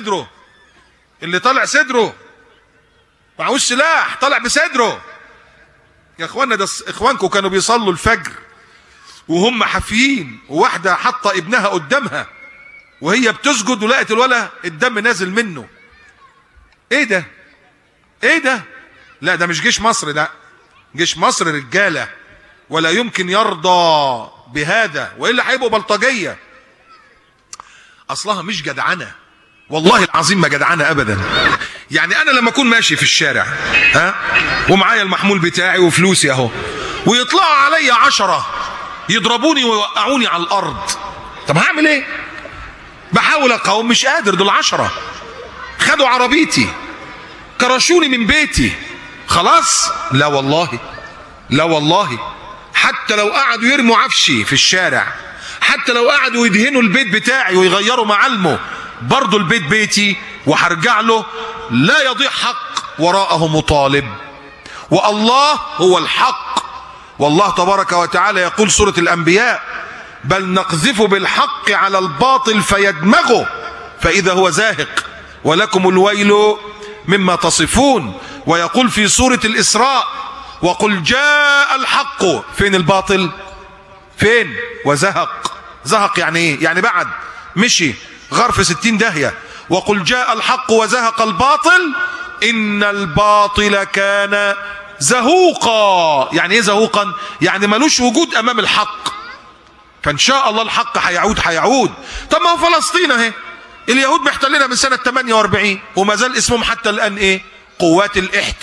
طالع صدره معهوش سلاح، طالع بصدره. يا اخوانا ده اخوانكم كانوا بيصلوا الفجر وهم حافيين، وواحده حاطه ابنها قدامها وهي بتسجد ولقت الولد الدم نازل منه. ايه ده؟ لا ده مش جيش مصر، ده جيش مصر رجاله ولا يمكن يرضى بهذا، وإلا هيبقوا بلطجية. أصلها مش جدعنة، والله العظيم ما جدعنة أبدا. يعني أنا لما أكون ماشي في الشارع ومعايا المحمول بتاعي وفلوسي أهو، ويطلعوا علي 10 يضربوني ويوقعوني على الأرض، طب هعمل إيه؟ بحاول أقاوم، مش قادر. دول 10 خدوا عربيتي، كرشوني من بيتي، خلاص؟ لا والله، لا والله. حتى لو قعدوا يرموا عفشي في الشارع، حتى لو قعدوا يدهنوا البيت بتاعي ويغيروا معالمه، برضو البيت بيتي وهرجع له. لا يضيع حق وراءه مطالب، والله هو الحق. والله تبارك وتعالى يقول سورة الأنبياء: بل نقذف بالحق على الباطل فيدمغه فإذا هو زاهق ولكم الويل مما تصفون. ويقول في سورة الإسراء: وقل جاء الحق. فين الباطل؟ فين؟ وزهق. زهق يعني ايه؟ يعني بعد، مشي غار في 60 داهية. وقل جاء الحق وزهق الباطل إن الباطل كان زهوقا. يعني ايه زهوقا؟ يعني ملوش وجود أمام الحق. فإن شاء الله الحق هيعود. طب ما هو فلسطين اهي، اليهود محتلينها من سنة 48 وما زال اسمهم حتى الآن ايه؟ قوات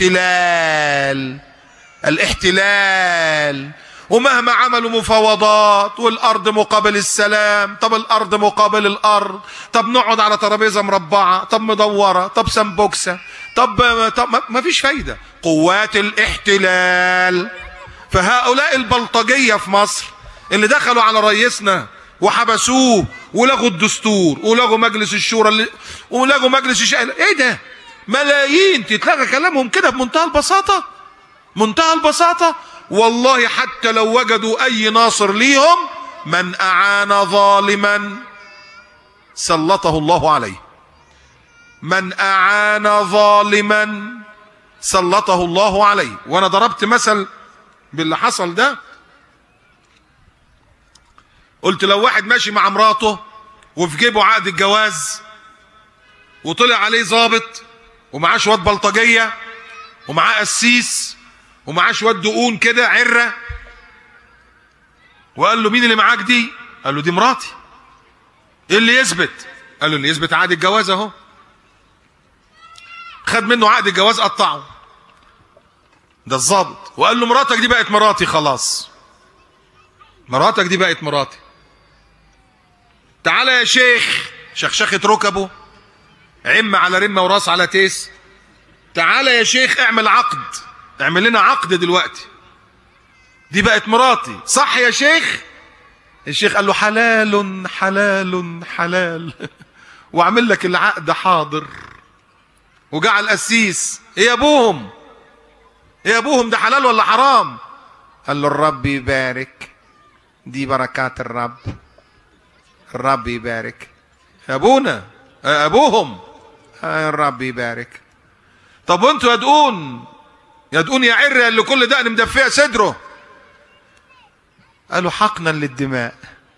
الاحتلال. ومهما عملوا مفاوضات، والأرض مقابل السلام، طب الأرض مقابل الأرض، طب نقعد على ترابيزة مربعة، طب مدورة، طب سمبوكسة، طب ما فيش فايدة. قوات الاحتلال. فهؤلاء البلطجية في مصر اللي دخلوا على رئيسنا وحبسوه ولغوا الدستور ولغوا مجلس الشورى ولغوا مجلس الشعب، ايه ده؟ ملايين تتلغى كلامهم كده بمنتهى البساطة، منتهى البساطة. والله حتى لو وجدوا أي ناصر ليهم، من أعان ظالما سلطه الله عليه. من أعان ظالما سلطه الله عليه. وأنا ضربت مثل باللي حصل ده، قلت لو واحد ماشي مع مراته وفي جيبه عقد الجواز وطلع عليه ضابط ومعاه شوية بلطجية ومعاه قسيس ومعاه شوية دقون كده عرة، وقال له: مين اللي معاك دي؟ قال له: دي مراتي. ايه اللي يثبت؟ قال له: اللي يثبت عقد الجواز اهو. خد منه عقد الجواز قطعه ده الضابط، وقال له: مراتك دي بقت مراتي خلاص، مراتك دي بقت مراتي. تعالى يا شيخ، شخشخة ركبه، عم على رمة وراس على تيس، تعالى يا شيخ اعمل عقد، اعمل لنا عقد دلوقتي، دي بقت مراتي، صح يا شيخ؟ الشيخ قال له: حلال حلال حلال واعمل لك العقد حاضر. وجعل القسيس: ايه يا ابوهم؟ ايه يا ابوهم؟ ده حلال ولا حرام؟ قال له: الرب يبارك، دي بركات الرب، الرب يبارك. يا ابونا، يا ابوهم، الرب يبارك. طب وانتوا يا دقون يا عرة اللي كل دقن مدفئة صدره؟ قالوا: حقنا للدماء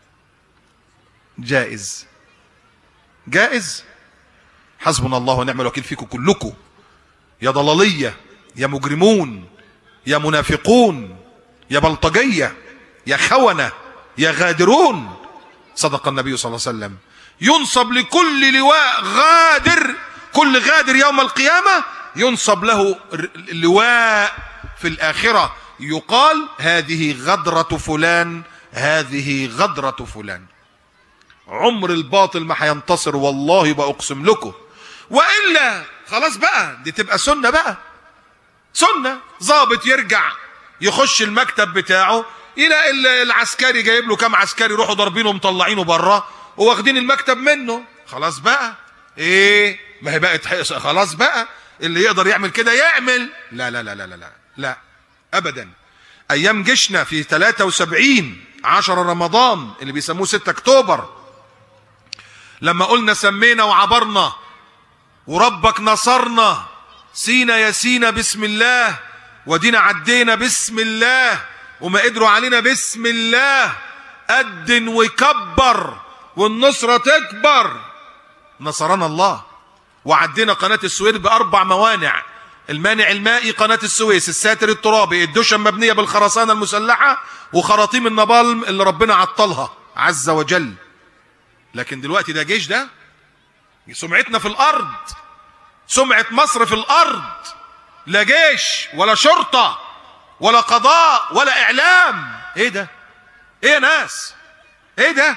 جائز. جائز؟ حسبنا الله ونعم الوكيل فيكم كلكم، يا ضلالية، يا مجرمون، يا منافقون، يا بلطجية، يا خونة، يا غادرون. صدق النبي صلى الله عليه وسلم: ينصب لكل لواء غادر، كل غادر يوم القيامة ينصب له لواء في الآخرة، يقال: هذه غدرة فلان، هذه غدرة فلان. عمر الباطل ما هينتصر والله، بأقسم لكم. وإلا خلاص بقى، دي تبقى سنة بقى، سنة. ضابط يرجع يخش المكتب بتاعه يلاقي العسكري جايب له كام عسكري، يروحوا ضاربينه ومطلعينه بره وواخدين المكتب منه. خلاص بقى، ايه؟ ما هي بقت خلاص بقى، اللي يقدر يعمل كده يعمل. لا لا لا لا لا لا ابدا. ايام جيشنا في 73 10 رمضان اللي بيسموه 6 اكتوبر، لما قلنا سمينا وعبرنا وربك نصرنا، سينا يا سينا بسم الله، ودينا عدينا بسم الله، وما قدروا علينا بسم الله، أدن وكبر والنصرة تكبر. نصرنا الله، وعدينا قناة السويس ب4 موانع، المانع المائي قناة السويس، الساتر الترابي، الدشم مبنية بالخرسانة المسلحة وخراطيم النابالم اللي ربنا عطلها عز وجل. لكن دلوقتي ده جيش، ده سمعتنا في الأرض، سمعة مصر في الأرض، لا جيش ولا شرطة ولا قضاء ولا إعلام. إيه ده؟ إيه يا ناس؟ إيه ده؟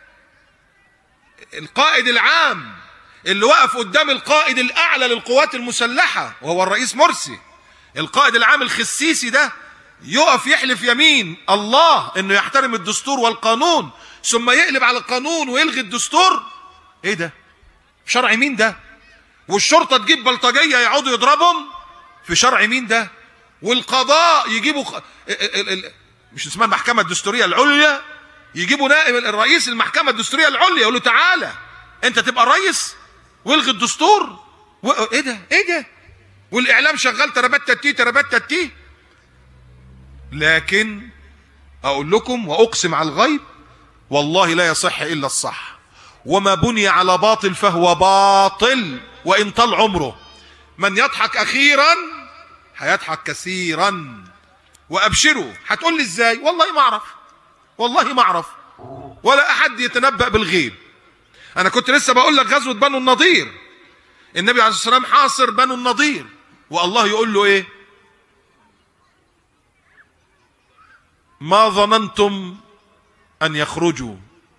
القائد العام اللي وقف قدام القائد الأعلى للقوات المسلحة وهو الرئيس مرسي، القائد العام الخسيسي ده، يقف يحلف يمين الله إنه يحترم الدستور والقانون ثم يقلب على القانون ويلغي الدستور. إيه ده؟ شرع مين ده؟ والشرطة تجيب بلطجية يقعدوا يضربهم في شرع مين ده؟ والقضاء يجيبوا مش اسمها المحكمة الدستورية العليا، يجيبوا نائب الرئيس المحكمة الدستورية العليا يقول له تعالى انت تبقى الرئيس والغي الدستور. ايه ده؟ ايه ده؟ والاعلام شغال تربات تتي تربات تتي. لكن اقول لكم واقسم على الغيب والله لا يصح الا الصح، وما بني على باطل فهو باطل وان طال عمره. من يضحك اخيرا هيضحك كثيرا. وابشروا. هتقول لي ازاي؟ والله ما اعرف، والله ما اعرف، ولا احد يتنبأ بالغيب. انا كنت لسه بقول لك غزوة بنو النضير، النبي عليه الصلاة والسلام حاصر بنو النضير والله يقول له ايه؟ ما ظننتم ان يخرجوا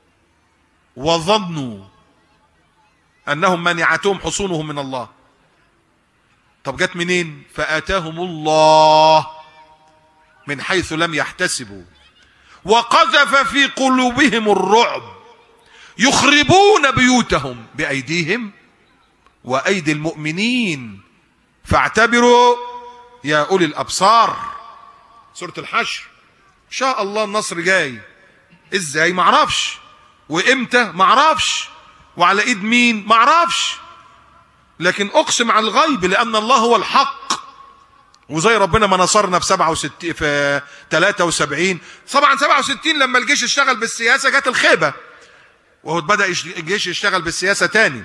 وظنوا انهم منعتهم حصونهم من الله. طب جت منين؟ فآتاهم الله من حيث لم يحتسبوا وقذف في قلوبهم الرعب يخربون بيوتهم بأيديهم وأيدي المؤمنين فاعتبروا يا أولي الأبصار. سورة الحشر. إن شاء الله النصر جاي. إزاي؟ معرفش. وإمتى؟ معرفش. وعلى إيد مين؟ معرفش. لكن أقسم على الغيب لأن الله هو الحق. وزي ربنا ما نصرنا في 67 في 73. طبعا 67 لما الجيش اشتغل بالسياسة جت الخيبة، وهو بدأ الجيش يشتغل بالسياسة تاني.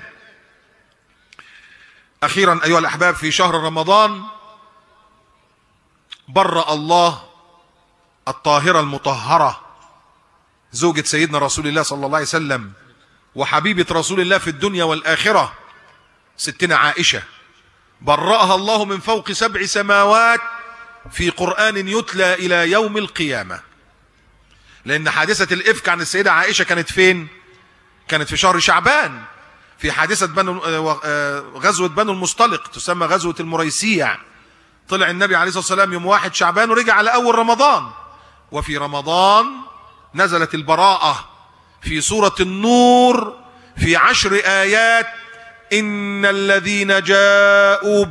أخيرا أيها الأحباب، في شهر رمضان برأ الله الطاهرة المطهرة زوجة سيدنا رسول الله صلى الله عليه وسلم وحبيبة رسول الله في الدنيا والآخرة ستنا عائشة، برأها الله من فوق 7 سماوات في قرآن يتلى إلى يوم القيامة. لأن حادثة الإفك عن السيدة عائشة كانت فين؟ كانت في شهر شعبان، في حادثة غزوة بنو المصطلق تسمى غزوة المريسيع. طلع النبي عليه الصلاة والسلام يوم 1 شعبان ورجع على أول رمضان. وفي رمضان نزلت البراءة في سورة النور في 10 آيات: إن الذين جاءوا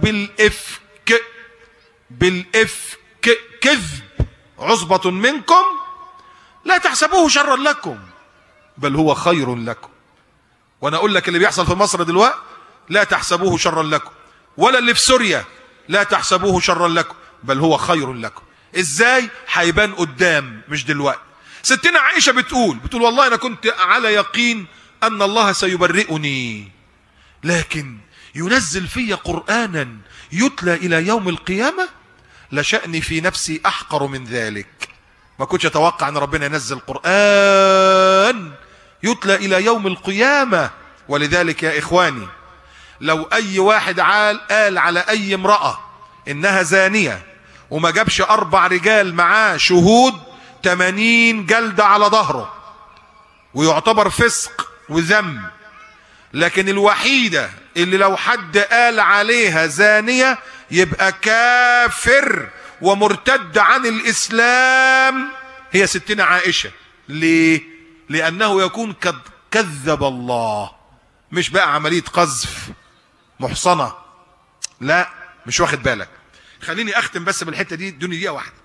بالإفك كذب عصبة منكم لا تحسبوه شرا لكم بل هو خير لكم. وانا اقول لك اللي بيحصل في مصر دلوقتي لا تحسبوه شرا لكم، ولا اللي في سوريا لا تحسبوه شرا لكم بل هو خير لكم. ازاي؟ هيبان قدام مش دلوقتي. ستنا عائشة بتقول والله انا كنت على يقين ان الله سيبرئني، لكن ينزل في قرآنا يتلى الى يوم القيامة لشأني في نفسي احقر من ذلك. ما كنتش اتوقع ان ربنا ينزل قرآن يتلى الى يوم القيامة. ولذلك يا اخواني، لو اي واحد قال على اي امرأة انها زانية وما جابش 4 رجال معاه شهود 80 جلدة على ظهره ويعتبر فسق وذنب. لكن الوحيدة اللي لو حد قال عليها زانية يبقى كافر ومرتد عن الإسلام هي ستنا عائشة. ليه؟ لأنه يكون قد كذب الله، مش بقى عملية قذف محصنة، لا مش واخد بالك. خليني أختم بس بالحتة دي دوني دقيقة واحدة.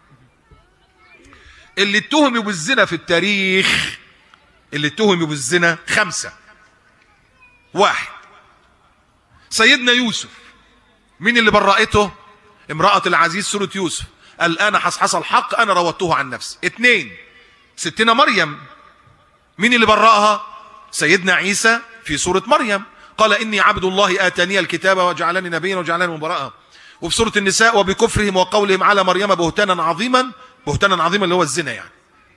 اللي اتهموا بالزنا في التاريخ، اللي اتهموا بالزنا 5. 1 سيدنا يوسف، مين اللي برأته؟ امرأة العزيز سورة يوسف، الآن حصحص الحق أنا راودته عن نفسي. 2 ستنا مريم، مين اللي برأها؟ سيدنا عيسى في سورة مريم، قال إني عبد الله آتاني الكتاب وجعلني نبيا وجعلني مباركا وفي سورة النساء وبكفرهم وقولهم على مريم بهتانا عظيما. بهتانا عظيما اللي هو الزنا يعني.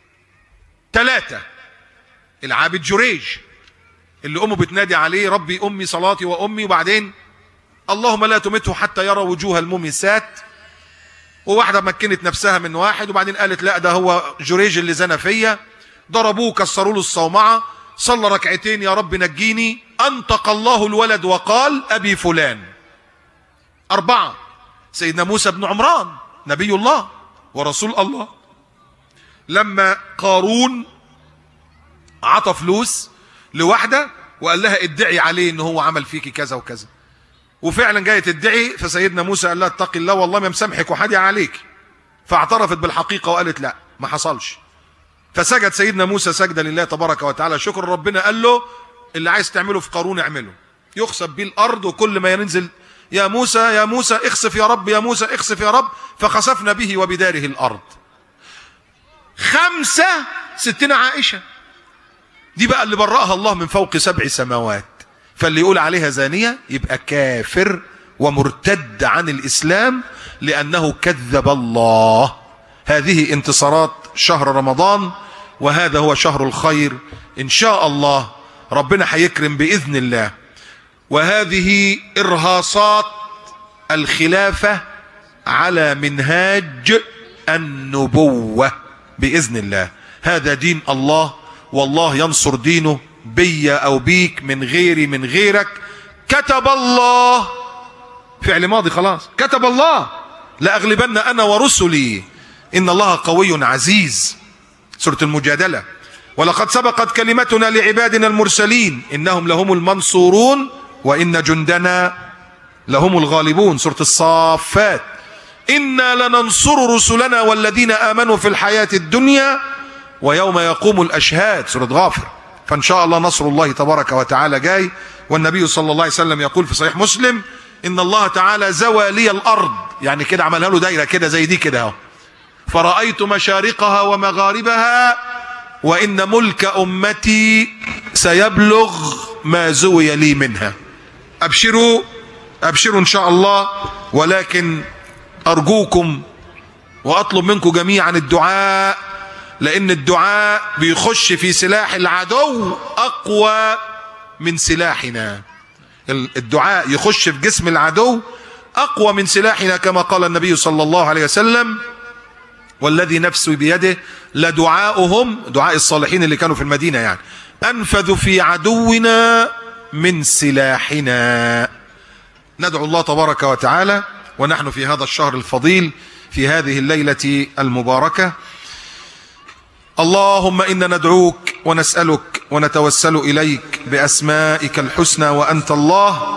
3 العابد جريج اللي أمه بتنادي عليه ربي أمي صلاتي وأمي، وبعدين اللهم لا تمته حتى يرى وجوه الممسات. وواحدة مكنت نفسها من واحد وبعدين قالت لا ده هو جريج اللي زنى فيا. ضربوه كسروا له الصومعة، صلى ركعتين يا رب نجيني، أنطق الله الولد وقال أبي فلان. 4 سيدنا موسى بن عمران نبي الله ورسول الله، لما قارون عطى فلوس لواحدة وقال لها ادعي عليه ان هو عمل فيكي كذا وكذا، وفعلا جايه تدعي، فسيدنا موسى قال لها اتقي الله والله ما مسامحك وحادي عليك. فاعترفت بالحقيقة وقالت لا ما حصلش. فسجد سيدنا موسى سجدة لله تبارك وتعالى شكر ربنا. قال له اللي عايز تعمله في قارون اعمله، يخسف بيه الارض، وكل ما ينزل يا موسى يا موسى اخسف يا رب، يا موسى اخسف يا رب، فخسفنا به وبداره الارض. 5 ستنا عائشة دي بقى اللي برأها الله من فوق 7 سماوات. فاللي يقول عليها زانية يبقى كافر ومرتد عن الإسلام لأنه كذب الله. هذه انتصارات شهر رمضان، وهذا هو شهر الخير إن شاء الله، ربنا هيكرم بإذن الله. وهذه إرهاصات الخلافة على منهاج النبوة بإذن الله. هذا دين الله، والله ينصر دينه بي أو بيك، من غيري من غيرك. كتب الله، فعل ماضي خلاص، كتب الله لأغلبن أنا ورسلي إن الله قوي عزيز. سورة المجادلة. ولقد سبقت كلمتنا لعبادنا المرسلين إنهم لهم المنصورون وإن جندنا لهم الغالبون. سورة الصافات. إنا لننصر رسلنا والذين آمنوا في الحياة الدنيا ويوم يقوم الأشهاد. سورة غافر. فإن شاء الله نصر الله تبارك وتعالى جاي. والنبي صلى الله عليه وسلم يقول في صحيح مسلم إن الله تعالى زوى لي الأرض، يعني كده عملها له دايرة كده زي دي كده اهو، فرأيت مشارقها ومغاربها وإن ملك أمتي سيبلغ ما زوي لي منها. أبشروا أبشروا إن شاء الله. ولكن أرجوكم وأطلب منكم جميعا الدعاء، لأن الدعاء بيخش في سلاح العدو أقوى من سلاحنا. الدعاء يخش في جسم العدو أقوى من سلاحنا، كما قال النبي صلى الله عليه وسلم والذي نفسي بيده لدعاؤهم، دعاء الصالحين اللي كانوا في المدينة يعني، أنفذ في عدونا من سلاحنا. ندعو الله تبارك وتعالى ونحن في هذا الشهر الفضيل في هذه الليلة المباركة. اللهم إنا ندعوك ونسألك ونتوسل إليك بأسمائك الحسنى وأنت الله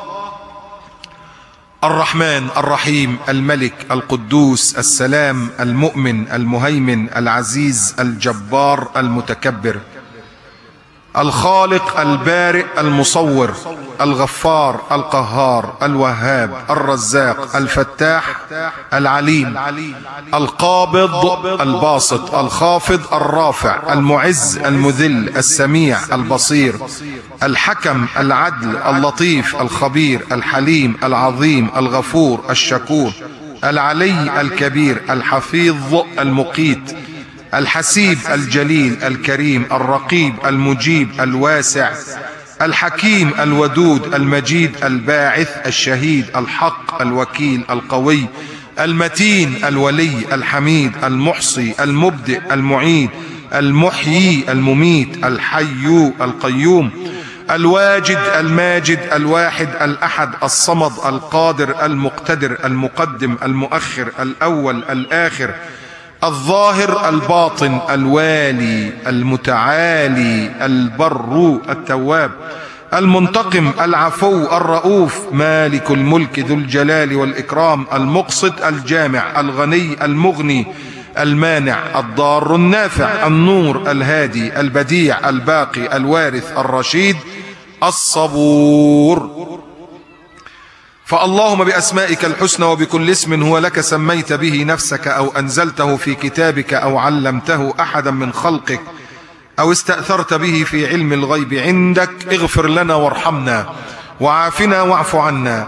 الرحمن الرحيم الملك القدوس السلام المؤمن المهيمن العزيز الجبار المتكبر، الخالق البارئ المصور الغفار القهار الوهاب الرزاق الفتاح العليم القابض الباسط الخافض الرافع المعز المذل السميع البصير الحكم العدل اللطيف الخبير الحليم العظيم الغفور الشكور العلي الكبير الحفيظ المقيت الحسيب الجليل الكريم الرقيب المجيب الواسع الحكيم الودود المجيد الباعث الشهيد الحق الوكيل القوي المتين الولي الحميد المحصي المبدئ المعيد المحيي المميت الحي القيوم الواجد الماجد الواحد الأحد الصمد القادر المقتدر المقدم المؤخر الأول الآخر الظاهر الباطن الوالي المتعالي البر التواب المنتقم العفو الرؤوف مالك الملك ذو الجلال والإكرام المقسط الجامع الغني المغني المانع الضار النافع النور الهادي البديع الباقي الوارث الرشيد الصبور. فاللهم بأسمائك الحسنى وبكل اسم هو لك سميت به نفسك أو أنزلته في كتابك أو علمته أحدا من خلقك أو استأثرت به في علم الغيب عندك، اغفر لنا وارحمنا وعافنا واعف عنا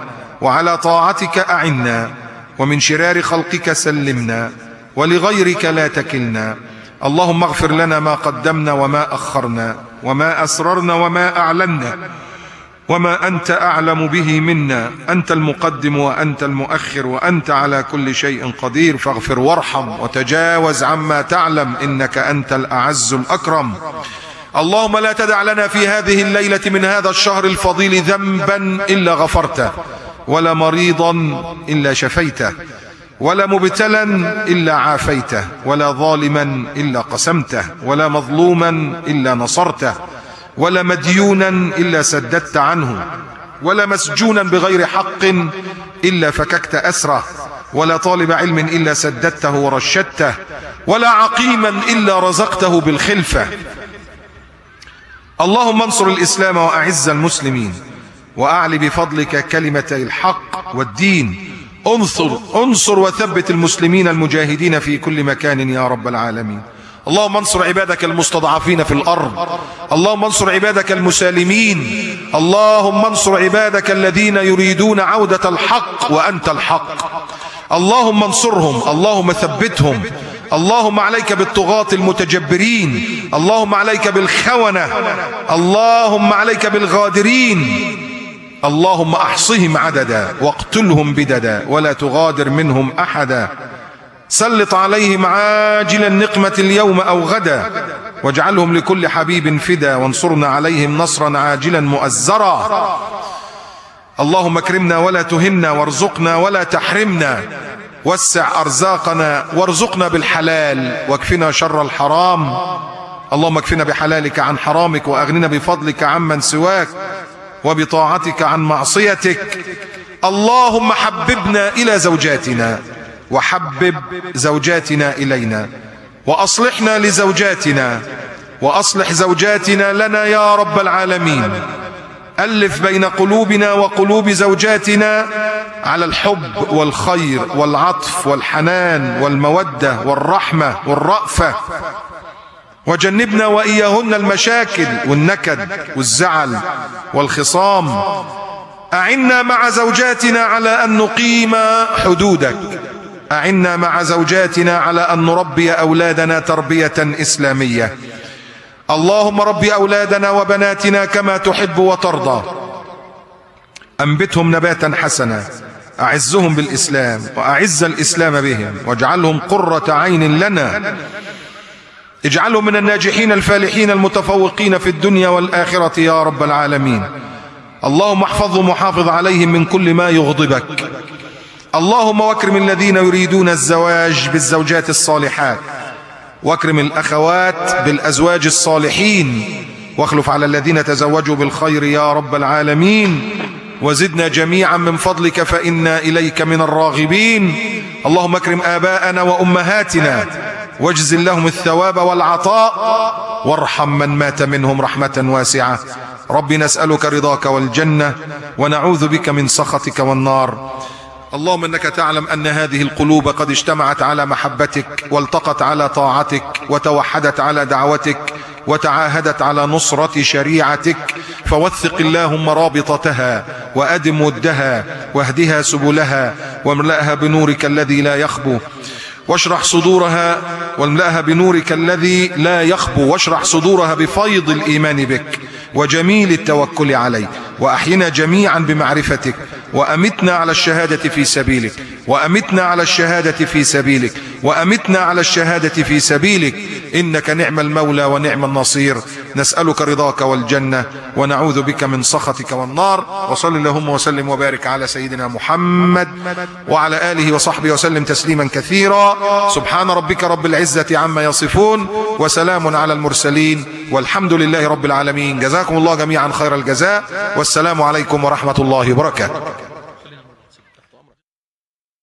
وعلى طاعتك أعنا، ومن شرار خلقك سلمنا، ولغيرك لا تكلنا. اللهم اغفر لنا ما قدمنا وما أخرنا، وما أسررنا وما أعلنا، وما أنت أعلم به منا. أنت المقدم وأنت المؤخر، وأنت على كل شيء قدير. فاغفر وارحم وتجاوز عما تعلم، إنك أنت الأعز الأكرم. اللهم لا تدع لنا في هذه الليلة من هذا الشهر الفضيل ذنبا إلا غفرته، ولا مريضا إلا شفيته، ولا مبتلا إلا عافيته، ولا ظالما إلا قسمته، ولا مظلوما إلا نصرته، ولا مديونا إلا سددت عنه، ولا مسجونا بغير حق إلا فككت أسره، ولا طالب علم إلا سددته ورشدته، ولا عقيما إلا رزقته بالخلفة. اللهم انصر الإسلام وأعز المسلمين، وأعل بفضلك كلمتي الحق والدين. انصر وثبت المسلمين المجاهدين في كل مكان يا رب العالمين. اللهم انصر عبادك المستضعفين في الأرض. اللهم انصر عبادك المسالمين. اللهم انصر عبادك الذين يريدون عودة الحق وأنت الحق. اللهم انصرهم، اللهم ثبتهم. اللهم عليك بالطغاة المتجبرين، اللهم عليك بالخونة، اللهم عليك بالغادرين. اللهم احصهم عددا واقتلهم بددا، ولا تغادر منهم أحدا. سلط عليهم عاجل النقمة اليوم أو غدا، واجعلهم لكل حبيب فدا، وانصرنا عليهم نصرا عاجلا مؤزرا. اللهم اكرمنا ولا تهنا، وارزقنا ولا تحرمنا، وسع أرزاقنا، وارزقنا بالحلال، واكفنا شر الحرام. اللهم اكفنا بحلالك عن حرامك، وأغننا بفضلك عمن سواك، وبطاعتك عن معصيتك. اللهم حببنا إلى زوجاتنا، وحبب زوجاتنا إلينا، وأصلحنا لزوجاتنا، وأصلح زوجاتنا لنا يا رب العالمين. ألف بين قلوبنا وقلوب زوجاتنا على الحب والخير والعطف والحنان والمودة والرحمة والرأفة، وجنبنا وإياهن المشاكل والنكد والزعل والخصام. أعنا مع زوجاتنا على أن نقيم حدودك، أعنا مع زوجاتنا على أن نربي أولادنا تربية إسلامية. اللهم رب أولادنا وبناتنا كما تحب وترضى، أنبتهم نباتا حسنا، أعزهم بالإسلام وأعز الإسلام بهم، واجعلهم قرة عين لنا. اجعلهم من الناجحين الفالحين المتفوقين في الدنيا والآخرة يا رب العالمين. اللهم احفظهم وحافظ عليهم من كل ما يغضبك. اللهم واكرم الذين يريدون الزواج بالزوجات الصالحات، واكرم الأخوات بالأزواج الصالحين، واخلف على الذين تزوجوا بالخير يا رب العالمين. وزدنا جميعا من فضلك فإنا إليك من الراغبين. اللهم اكرم آباءنا وأمهاتنا، واجزل لهم الثواب والعطاء، وارحم من مات منهم رحمة واسعة. رب نسألك رضاك والجنة، ونعوذ بك من سخطك والنار. اللهم انك تعلم ان هذه القلوب قد اجتمعت على محبتك، والتقت على طاعتك، وتوحدت على دعوتك، وتعاهدت على نصرة شريعتك. فوثق اللهم رابطتها، وأدم ودها، واهدها سبلها، واملأها بنورك الذي لا يخبو، واشرح صدورها، واملأها بنورك الذي لا يخبو، واشرح صدورها بفيض الإيمان بك وجميل التوكل عليك. وأحينا جميعا بمعرفتك، وأمتنا على الشهادة في سبيلك، وأمتنا على الشهادة في سبيلك، وأمتنا على الشهادة في سبيلك. إنك نعم المولى ونعم النصير. نسألك رضاك والجنة، ونعوذ بك من سخطك والنار. وصل اللهم وسلم وبارك على سيدنا محمد وعلى آله وصحبه وسلم تسليما كثيرا. سبحان ربك رب العزة عما يصفون، وسلام على المرسلين، والحمد لله رب العالمين. جزاكم الله جميعا خير الجزاء، والسلام عليكم ورحمة الله وبركاته.